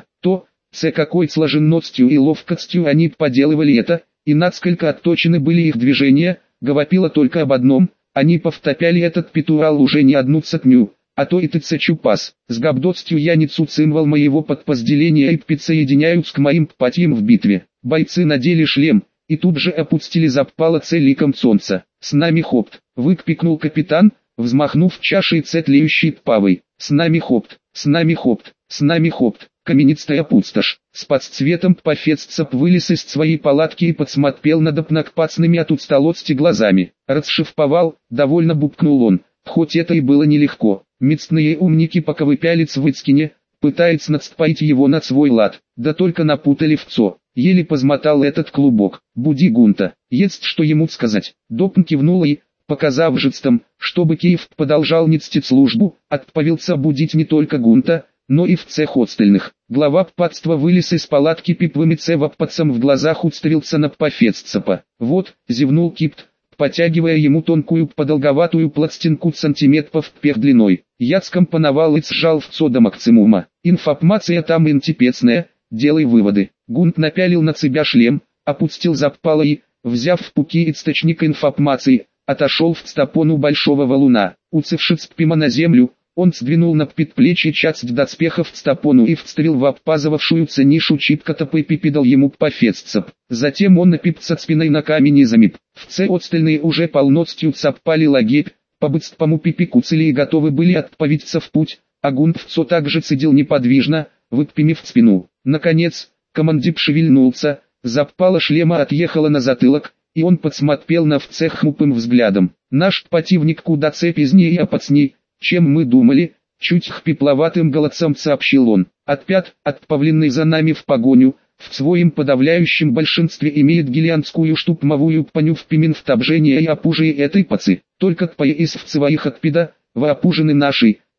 Speaker 1: С какой сложенностью и ловкостью они поделывали это, и насколько отточены были их движения, говорило только об одном: они повторяли этот питуал уже не одну сотню, а то и тысячу пас. С габдостью я несу цимвол моего подпозделения и присоединяюсь к моим патиям в битве. Бойцы надели шлем, и тут же опустили заппало целиком солнца. «С нами Хопт!» — выкрикнул капитан, взмахнув чашей тлеющей павой. «С нами Хопт! С нами Хопт! С нами Хопт!» Каменистая пустошь. С подцветом Пафесцеп вылез из своей палатки и подсмотрел над обнакпацными от усталости глазами. «Расшифповал», — довольно бубкнул он, хоть это и было нелегко. Мецные умники поковыпялись в Ицкине, пытаясь надстроить его на свой лад, да только напутали вцо. Еле позмотал этот клубок. «Буди Гунта, есть что ему сказать». Допн кивнула и, показав жестом, чтобы Киев продолжал нести службу, отправился будить не только Гунта, но и в цех остальных. Глава ппатства вылез из палатки пипвым и цеваппатцем в глазах уставился на Пафесцепа. «Вот», — зевнул Кипт, потягивая ему тонкую подолговатую пластинку сантиметров пер длиной. «Я скомпоновал и сжал вцо до максимума. Информация там интипецная, делай выводы». Гунт напялил на себя шлем, опустил заппало и, взяв в пуки источник информации, отошел в стопону большого валуна. Уцевшись пима на землю, он сдвинул на предплечье часть доспехов в стопону и вставил в обпазывавшуюся нишу чипкотопа и пипидал ему Пафесцеп. Затем он напипца спиной на камень и замип. Вце остальные уже полностью цапали лагерь, по-быстрому пипикуцели и готовы были отправиться в путь, а Гунтвцо также сидел неподвижно, выпрямив спину. Наконец, командип шевельнулся, заппало шлема отъехало на затылок, и он подсмотрел на вце хмупым взглядом. «Наш противник куда цепизнее и опасней, чем мы думали», — чуть хрипловатым голосом сообщил он. «Отправленный за нами в погоню, в своем подавляющем большинстве имеет гелианскую штупмовую паню в пимен вторжения и опужие этой пацы. Только тпае из своих отпида, воопужены нашей,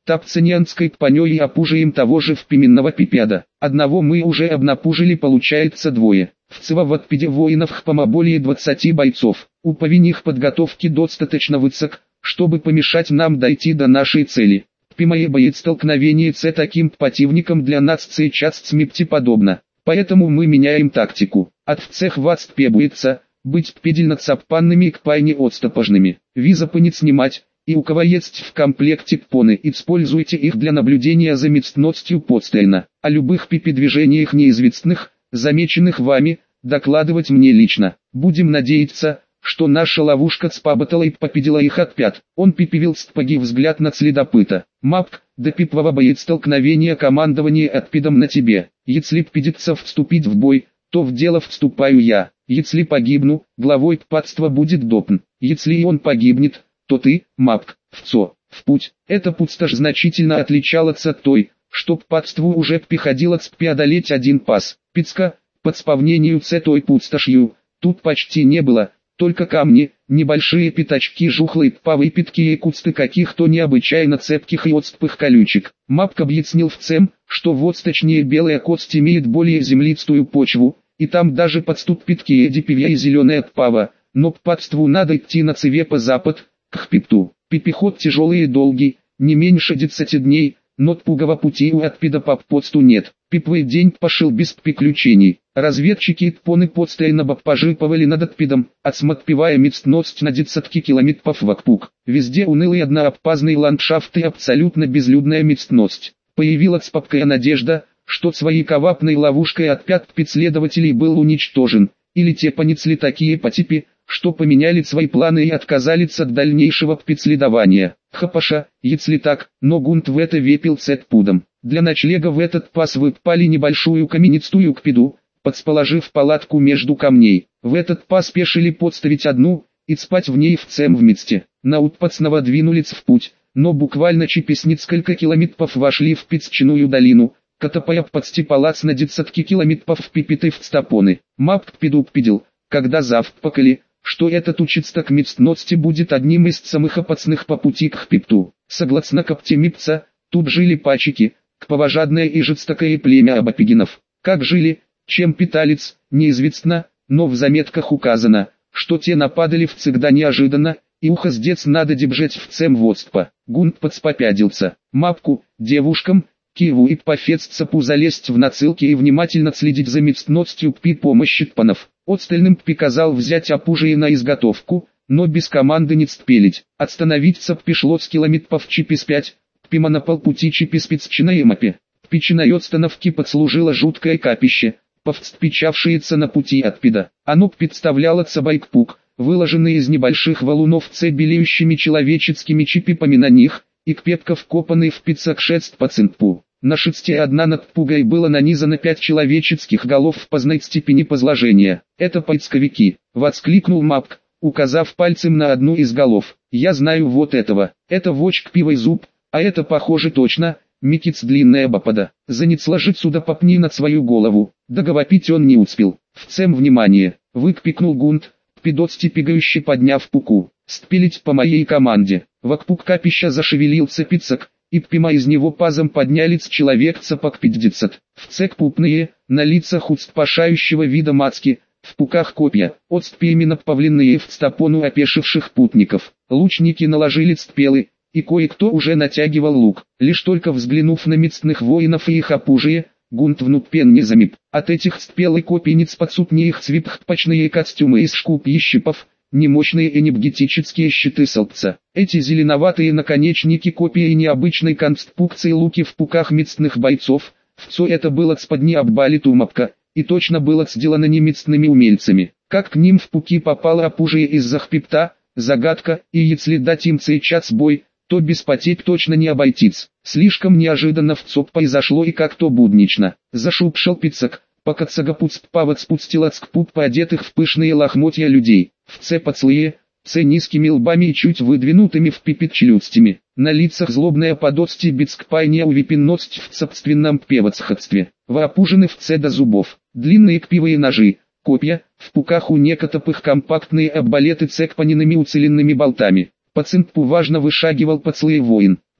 Speaker 1: Тапцанианской паней и опужаем того же впименного пипеда. Одного мы уже обнапужили, получается двое. В цевоватпеде воинов хпама более 20 бойцов. У повинных подготовки достаточно высок, чтобы помешать нам дойти до нашей цели. Пимае боец столкновение с таким противником для нас сейчас смипти подобно. Поэтому мы меняем тактику. От вцех вас требуется быть педельно цапанными к пайне отстопожными. Визапы не снимать, и у кого есть в комплекте кпоны, используйте их для наблюдения за местностью постоянно. О любых пипи-движениях неизвестных, замеченных вами, докладывать мне лично. Будем надеяться, что наша ловушка спаботала и попедила их от пят. Он пипивил стпаги взгляд на следопыта. Мапк, да пипового боец столкновения командование отпидом на тебе. Если пидится вступить в бой, то в дело вступаю я. Если погибну, главой ппадства будет допн. Если и он погибнет, то ты, Мапк, в путь. Эта пустошь значительно отличалась от той, что ппадству уже приходилось преодолеть один пас. Пицка, под спавнению с той пустошью, тут почти не было, только камни, небольшие пятачки жухлой ппавы, питки и кусты каких-то необычайно цепких и отстпых колючек. Мапк объяснил вцем, что восточнее белая кость имеет более землистую почву, и там даже подступит дипивья и зеленая ппава, но ппадству надо идти на цеве по запад, к пипту. Пипиход тяжелый и долгий, не меньше 10 дней, но пугого пути у отпида по подсту нет. Пиповый день пошел без приключений. Разведчики тпоны постоянно пожипывали над отпидом, отсмотпевая местность на десятки километров вокруг. Везде унылый однообразный ландшафт и абсолютно безлюдная местность. Появилась попкая надежда, что своей ковапной ловушкой от пят преследователей был уничтожен, или те понесли такие потипи, что поменяли свои планы и отказались от дальнейшего преследования. Хапаша, если так, но Гунт в это вепил с пудом. Для ночлега в этот пас выпали небольшую каменистую кпиду, подсположив палатку между камней. В этот пас пешили подставить одну, и спать в ней вцем вместе. На утпад снова двинулись в путь, но буквально через несколько километров вошли в Пицчиную долину, катапая подстипалац на десятки километров впипиты в стапоны. Мапк предупредил, когда завпакали, что этот учиться к местности будет одним из самых опасных по пути к пипту. Согласно Каптемипца, тут жили пачики, кровожадное и жестокое племя абапигинов. Как жили, чем питались, неизвестно, но в заметках указано, что те нападали всегда неожиданно, и ухо с дец надо держать вцем востпа. Гунт подспопядился. Мапку, девушкам, Киеву и Пафеццапу залезть в нацилки и внимательно следить за местностью при помощи тпанов. Остальным приказал взять опужие на изготовку, но без команды не спелить. Остановиться пришлось километров через 5, пима на полпути через Пицчинаемапе. Причиной отстановки подслужило жуткое капище, повстречавшееся на пути отпида. Оно представляло собой кпук, выложенный из небольших валунов с белеющими человеческими чипипами на них, и крепко вкопанный в пиццах шест по цинпу. На шесте одна над пугой было нанизано 5 человеческих голов в поздной степени позложения. «Это поисковики», — воскликнул Мапк, указав пальцем на одну из голов. «Я знаю вот этого. Это вочк пивой зуб, а это похоже точно, микиц длинная бапада. Занесла жить сюда попни над свою голову». Договорить он не успел. «Вцем внимание!» — выкрикнул Гунт, пидоцти пигающий подняв пуку. «Стпилить по моей команде». Вокруг капища зашевелился пиццак, и пима из него пазом поднялись человек цапок 50. В цек пупные, на лицах устпашающего вида мацки, в пуках копья, отстпи именно павленные в стапону опешивших путников. Лучники наложили стпелы, и кое-кто уже натягивал лук. Лишь только взглянув на местных воинов и их опужие, Гунт внупен не замип. От этих стпелы копийниц подсутни их цвипхпачные костюмы из шкуп и щипов, немощные энергетические щиты солнца. Эти зеленоватые наконечники копии необычной конструкции луки в пуках местных бойцов, все это было с-под оббали тумапка, и точно было сделано не местными умельцами. Как к ним в пуки попало опужие из-за хпипта, загадка, и если дать им сейчас бой, то без потерь точно не обойтись. Слишком неожиданно вцоп произошло и как-то буднично. Зашупшал пиццак, пока цагапуцпават спустила цкпуп одетых в пышные лохмотья людей. В цепацлые, с низкими лбами и чуть выдвинутыми в пипит челюстями. На лицах злобная подости бицкпайня увипенность в собственном певацхотстве. Воопужены в до зубов. Длинные кпивые ножи, копья, в пуках у некотопых компактные арбалеты с экпаненными уцеленными болтами. По цинпу важно вышагивал подслый воин.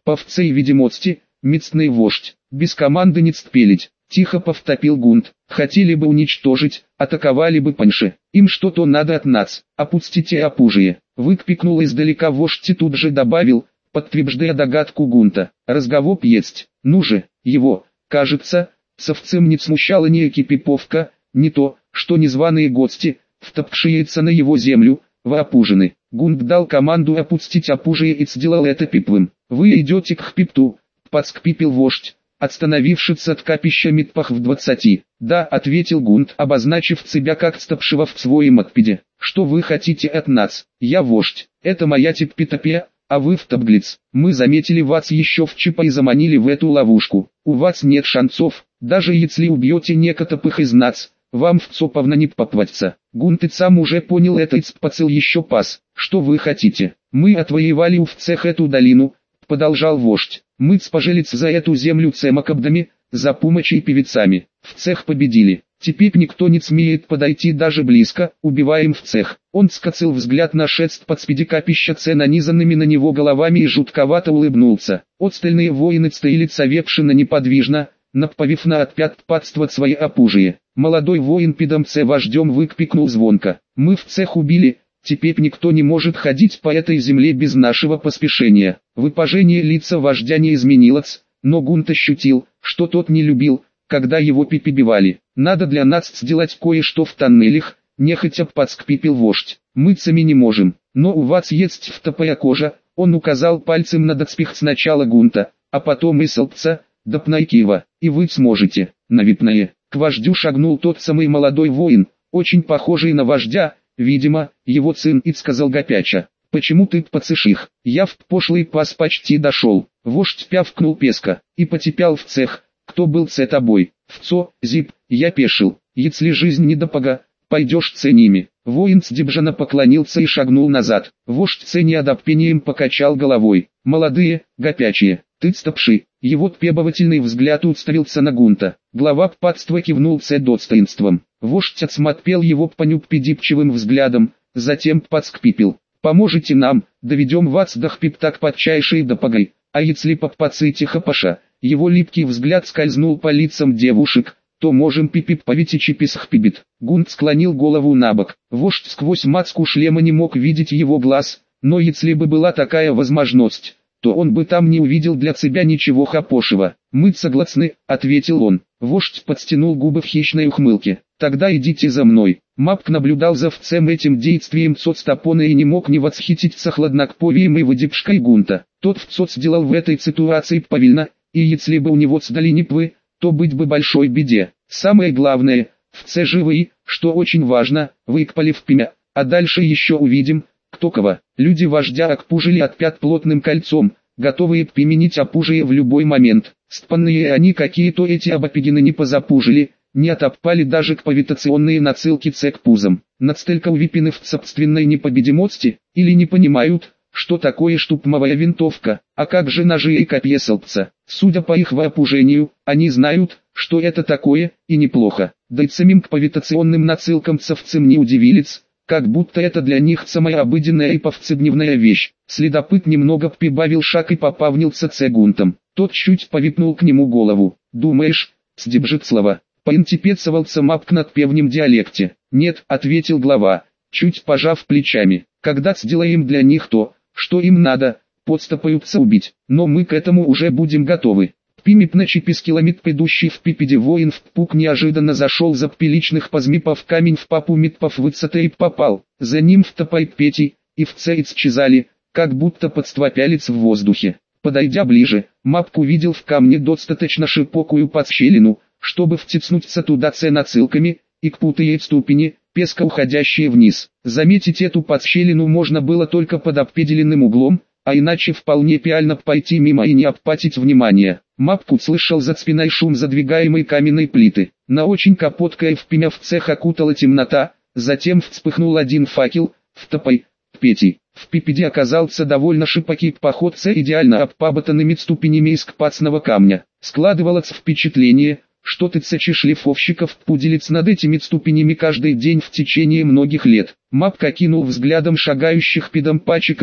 Speaker 1: Повце и видимости, мицный вождь, без команды не цпелить. Тихо повтопил Гунт. Хотели бы уничтожить, атаковали бы паньше. Им что-то надо от нас, опустите опужие. Выкпикнул издалека вождь и тут же добавил, подтверждая догадку Гунта. Разговор есть, ну же, его, кажется, совцем не смущала ни экипировка, не то, что незваные гости, втопшиеся на его землю, воопужены. Гунт дал команду опустить опужие и сделал это пиплым. Вы идете к Хпипту, подскпипил вождь, остановившись от капища метпах в 20. Да, ответил Гунт, обозначив себя как стопшего в своем отпеде. Что вы хотите от нас? Я вождь, это моя типпитопия, а вы втопглиц. Мы заметили вас еще в Чипа и заманили в эту ловушку. У вас нет шансов, даже если убьете некотопых из нас, вам в цоповно не попадется. Гунт и сам уже понял это и спацил еще пас. Что вы хотите? Мы отвоевали у вцех эту долину, продолжал вождь. Мы спожелец за эту землю цемакабдами, за помощь и певицами. В цех победили. Теперь никто не смеет подойти даже близко, убиваем в цех. Он скосил взгляд на шест под спиди капища Це нанизанными на него головами и жутковато улыбнулся. Остальные воины стояли совершенно неподвижно, наповив на отпятствовать свои опужие. Молодой воин пидомце вождем выкрикнул звонко. Мы в цех убили, теперь никто не может ходить по этой земле без нашего поспешения. Выпажение лица вождя не изменилось, но Гунт ощутил, что тот не любил, когда его перебивали. Надо для нас сделать кое-что в тоннелях, нехотя подскпипил вождь. Мы сами не можем, но у вас есть втопая кожа, он указал пальцем на доспех сначала Гунта, а потом и Сэлпца, да Пнайкива, и вы сможете. Навипное. К вождю шагнул тот самый молодой воин, очень похожий на вождя, видимо, его сын и сказал Гапяча. Почему ты пацишь их? Я в пошлый пас почти дошел. Вождь пявкнул песка, и потепял в цех. Кто был с тобой? Вцо, зип, я пешил. Если жизнь не допога, пойдешь с ними. Воин сдебженно поклонился и шагнул назад. Вождь Це неодобрением покачал головой. Молодые, Гапячие, ты стопши. Его требовательный взгляд уставился на Гунта. Глава падства кивнул Це достоинством. Вождь отсмотрел его понюппедипчивым взглядом, затем подскпипил. Поможете нам, доведем вас до хпиптак подчайшей допогой. А если попаците хапаша, его липкий взгляд скользнул по лицам девушек, то можем пипиповить и чиписхпибит. Гунт склонил голову набок. Вождь сквозь маску шлема не мог видеть его глаз, но если бы была такая возможность, то он бы там не увидел для себя ничего хапошего. «Мы согласны», — ответил он. Вождь подстянул губы в хищной ухмылке. «Тогда идите за мной». Мапк наблюдал за всем этим действием соцтопона и не мог не восхититься хладнокровием и выдержкой Гунта. Тот вцот сделал в этой ситуации повильно, и если бы у него сдали нипвы, то быть бы большой беде. Самое главное, вце живые, что очень важно, выкпали в пимя, а дальше еще увидим, кто кого. Люди вождя окпужили от пят плотным кольцом, готовые применить опужие в любой момент. Стпанные они какие-то эти обопегины не позапужили, не отопали даже к повитационные нацелки к пузам. Настолько увипены в собственной непобедимости, или не понимают, что такое штупмовая винтовка, а как же ножи и копья Сэлпца. Судя по их воопужению, они знают, что это такое, и неплохо. Да и самим к повитационным нацелкам совцем не удивились, как будто это для них самая обыденная и повседневная вещь. Следопыт немного прибавил шаг и попавнился Гунтом. Тот чуть повипнул к нему голову. «Думаешь, сдебжит слова?» Поинтересовался Мапк на певнем диалекте. «Нет», — ответил глава, чуть пожав плечами. «Когда сделаем для них то, что им надо, подступаются убить, но мы к этому уже будем готовы». Пимип на чипискиломит, идущий в пипеде воин в пук неожиданно зашел за пиличных позмипов камень в папу митпов выцатейп попал. За ним в топайп Пети, и в Це исчезали, как будто подствопялец в воздухе. Подойдя ближе, Мапк увидел в камне достаточно широкую подщелину, чтобы втиснуться туда Це нацелками, и к путые ступени, песка уходящие вниз. Заметить эту подщелину можно было только под определенным углом, а иначе вполне реально пойти мимо и не обратить внимания. Мапк услышал за спиной шум задвигаемой каменной плиты. На очень капоткое впимя в цех окутала темнота, затем вспыхнул один факел, втопай, Пети. В пипеде оказался довольно широкий поход с идеально обпаботанными ступенями из кпацного камня. Складывалось впечатление, что тысячи шлифовщиков пуделец над этими ступенями каждый день в течение многих лет. Мапк окинул взглядом шагающих пидомпачиков,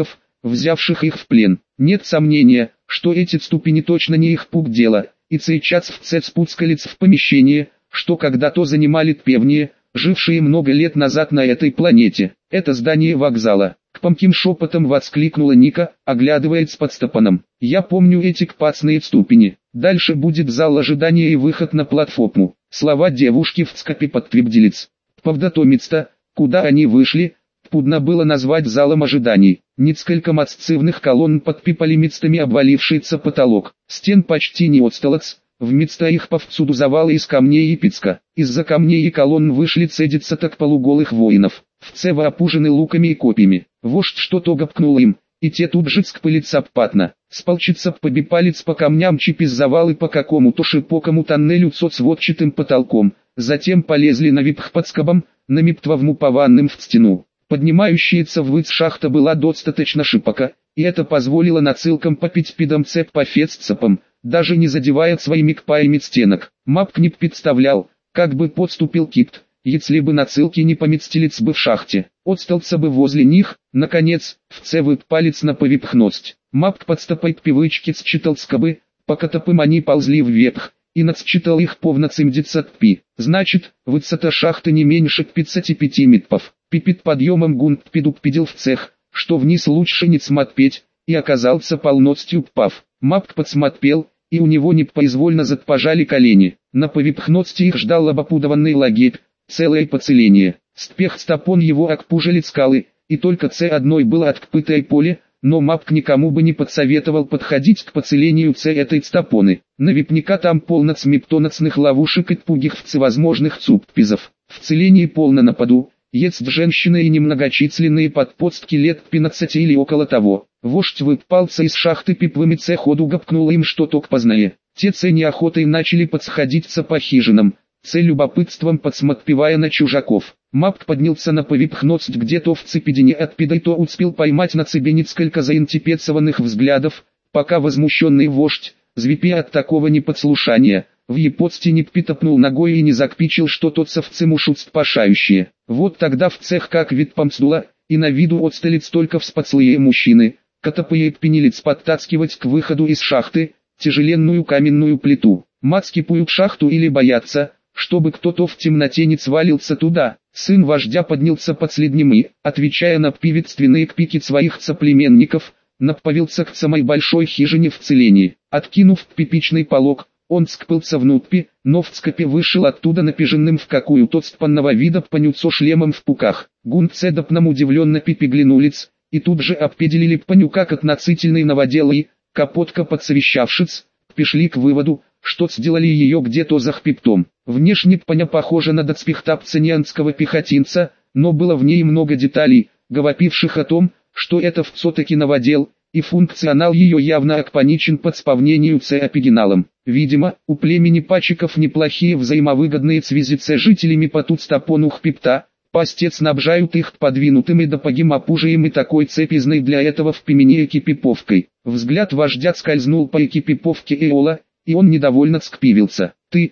Speaker 1: взявших их в плен. Нет сомнения, что эти ступени точно не их пук дело, и сейчас в це спускались в помещение, что когда-то занимали певни, жившие много лет назад на этой планете. Это здание вокзала. Кпамким шепотом воскликнула Ника, оглядываясь под стопаном. Я помню эти кпацные ступени. Дальше будет зал ожидания и выход на платформу. Слова девушки в скопе подтвердились. Повдотомиться, куда они вышли, пудно было назвать залом ожиданий. Несколько массивных колонн под пиполимистами обвалившийся потолок. Стен почти не осталось. Вместо их повсюду завалы из камней и песка. Из-за камней и колонн вышли цедиться так полуголых воинов. В цево опужены луками и копьями. Вождь что-то гопкнул им, и те тут же скпылиться обпатно. Сполчиться побипалец по камням чипи с завалы по какому-то шипокому тоннелю со сводчатым потолком. Затем полезли на випх под скобом, на миптвовму пованным в стену. Поднимающаяся ввысь шахта была достаточно шипока, и это позволило нацилкам попить пидом цеп по фестцепам, даже не задевая своими кпаями стенок. Мапк не представлял, как бы подступил кипт, если бы нацилки не поместились бы в шахте. Отстался бы возле них, наконец, в цевый палец на повипхность. Мапк подступай к пивычке считал скобы, пока топым они ползли вверх, и надсчитал их повно 70 пи. Значит, высота шахты не меньше 55 метров. Пипит подъемом гунт пидуппидил в цех, что вниз лучше не смотпеть, и оказался полностью пав. Мапк подсмотпел, и у него непроизвольно запожали колени. На повипхности их ждал обопудованный лагерь, целое поцеление. Спех стопон его окпужили скалы, и только одной было откпытое поле, но Мапк никому бы не подсоветовал подходить к поцелению этой стопоны. На випника там полно смептоночных ловушек и пугих всевозможных цуппизов. В целении полно нападу. Есть женщины и немногочисленные подпостки лет 15 или около того. Вождь выпался из шахты пиповыми ходу гопкнула им что-то позднее. Те неохотой начали подсходиться по хижинам, любопытством подсмотпевая на чужаков. Мапк поднялся на повипхность где-то в цепедине от пидой, то успел поймать на себе несколько заинтересованных взглядов, пока возмущенный вождь, звепя от такого неподслушания, в епотсти не питопнул ногой и не закпичил что-то совцемушу спашающее. Вот тогда в цех как вид помсдуло, и на виду отсталец только вспацлые мужчины, котопые пенилец подтаскивать к выходу из шахты, тяжеленную каменную плиту. Мацкипуют шахту или боятся, чтобы кто-то в темноте не свалился туда. Сын вождя поднялся под следним и, отвечая на приветственные кпики своих соплеменников, направился к самой большой хижине в целении. Откинув пипичный полог, он скпылся внутрь, но в скопе вышел оттуда напиженным в какую-то спанного вида панюцо шлемом в пуках. Гунцедопном удивленно пипиглянулись, и тут же обпеделили паню как относительный новодел и, капотка подсовещавшись, пришли к выводу, что сделали ее где-то за хпиптом. Внешне паня похожа на доспехтапценианского пехотинца, но было в ней много деталей, говоривших о том, что это все-таки новодел, и функционал ее явно акпаничен под сповнению оригиналом. Видимо, у племени пачиков неплохие взаимовыгодные связи с жителями по тутстопону хпипта, пастец снабжают их подвинутым и допогим опужием и такой цепизной для этого в пимене экипиповкой. Взгляд вождя скользнул по экипиповке Эола, и он недовольно скпивился. Ты,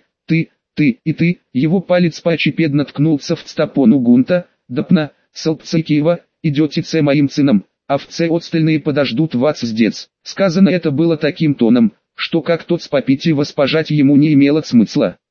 Speaker 1: его палец поочепедно ткнулся в стопону гунта, допна, Салпцайкиева, идете моим сыном, а остальные подождут вас здесь. Сказано это было таким тоном, что как тот спопить и воспожать ему не имело смысла.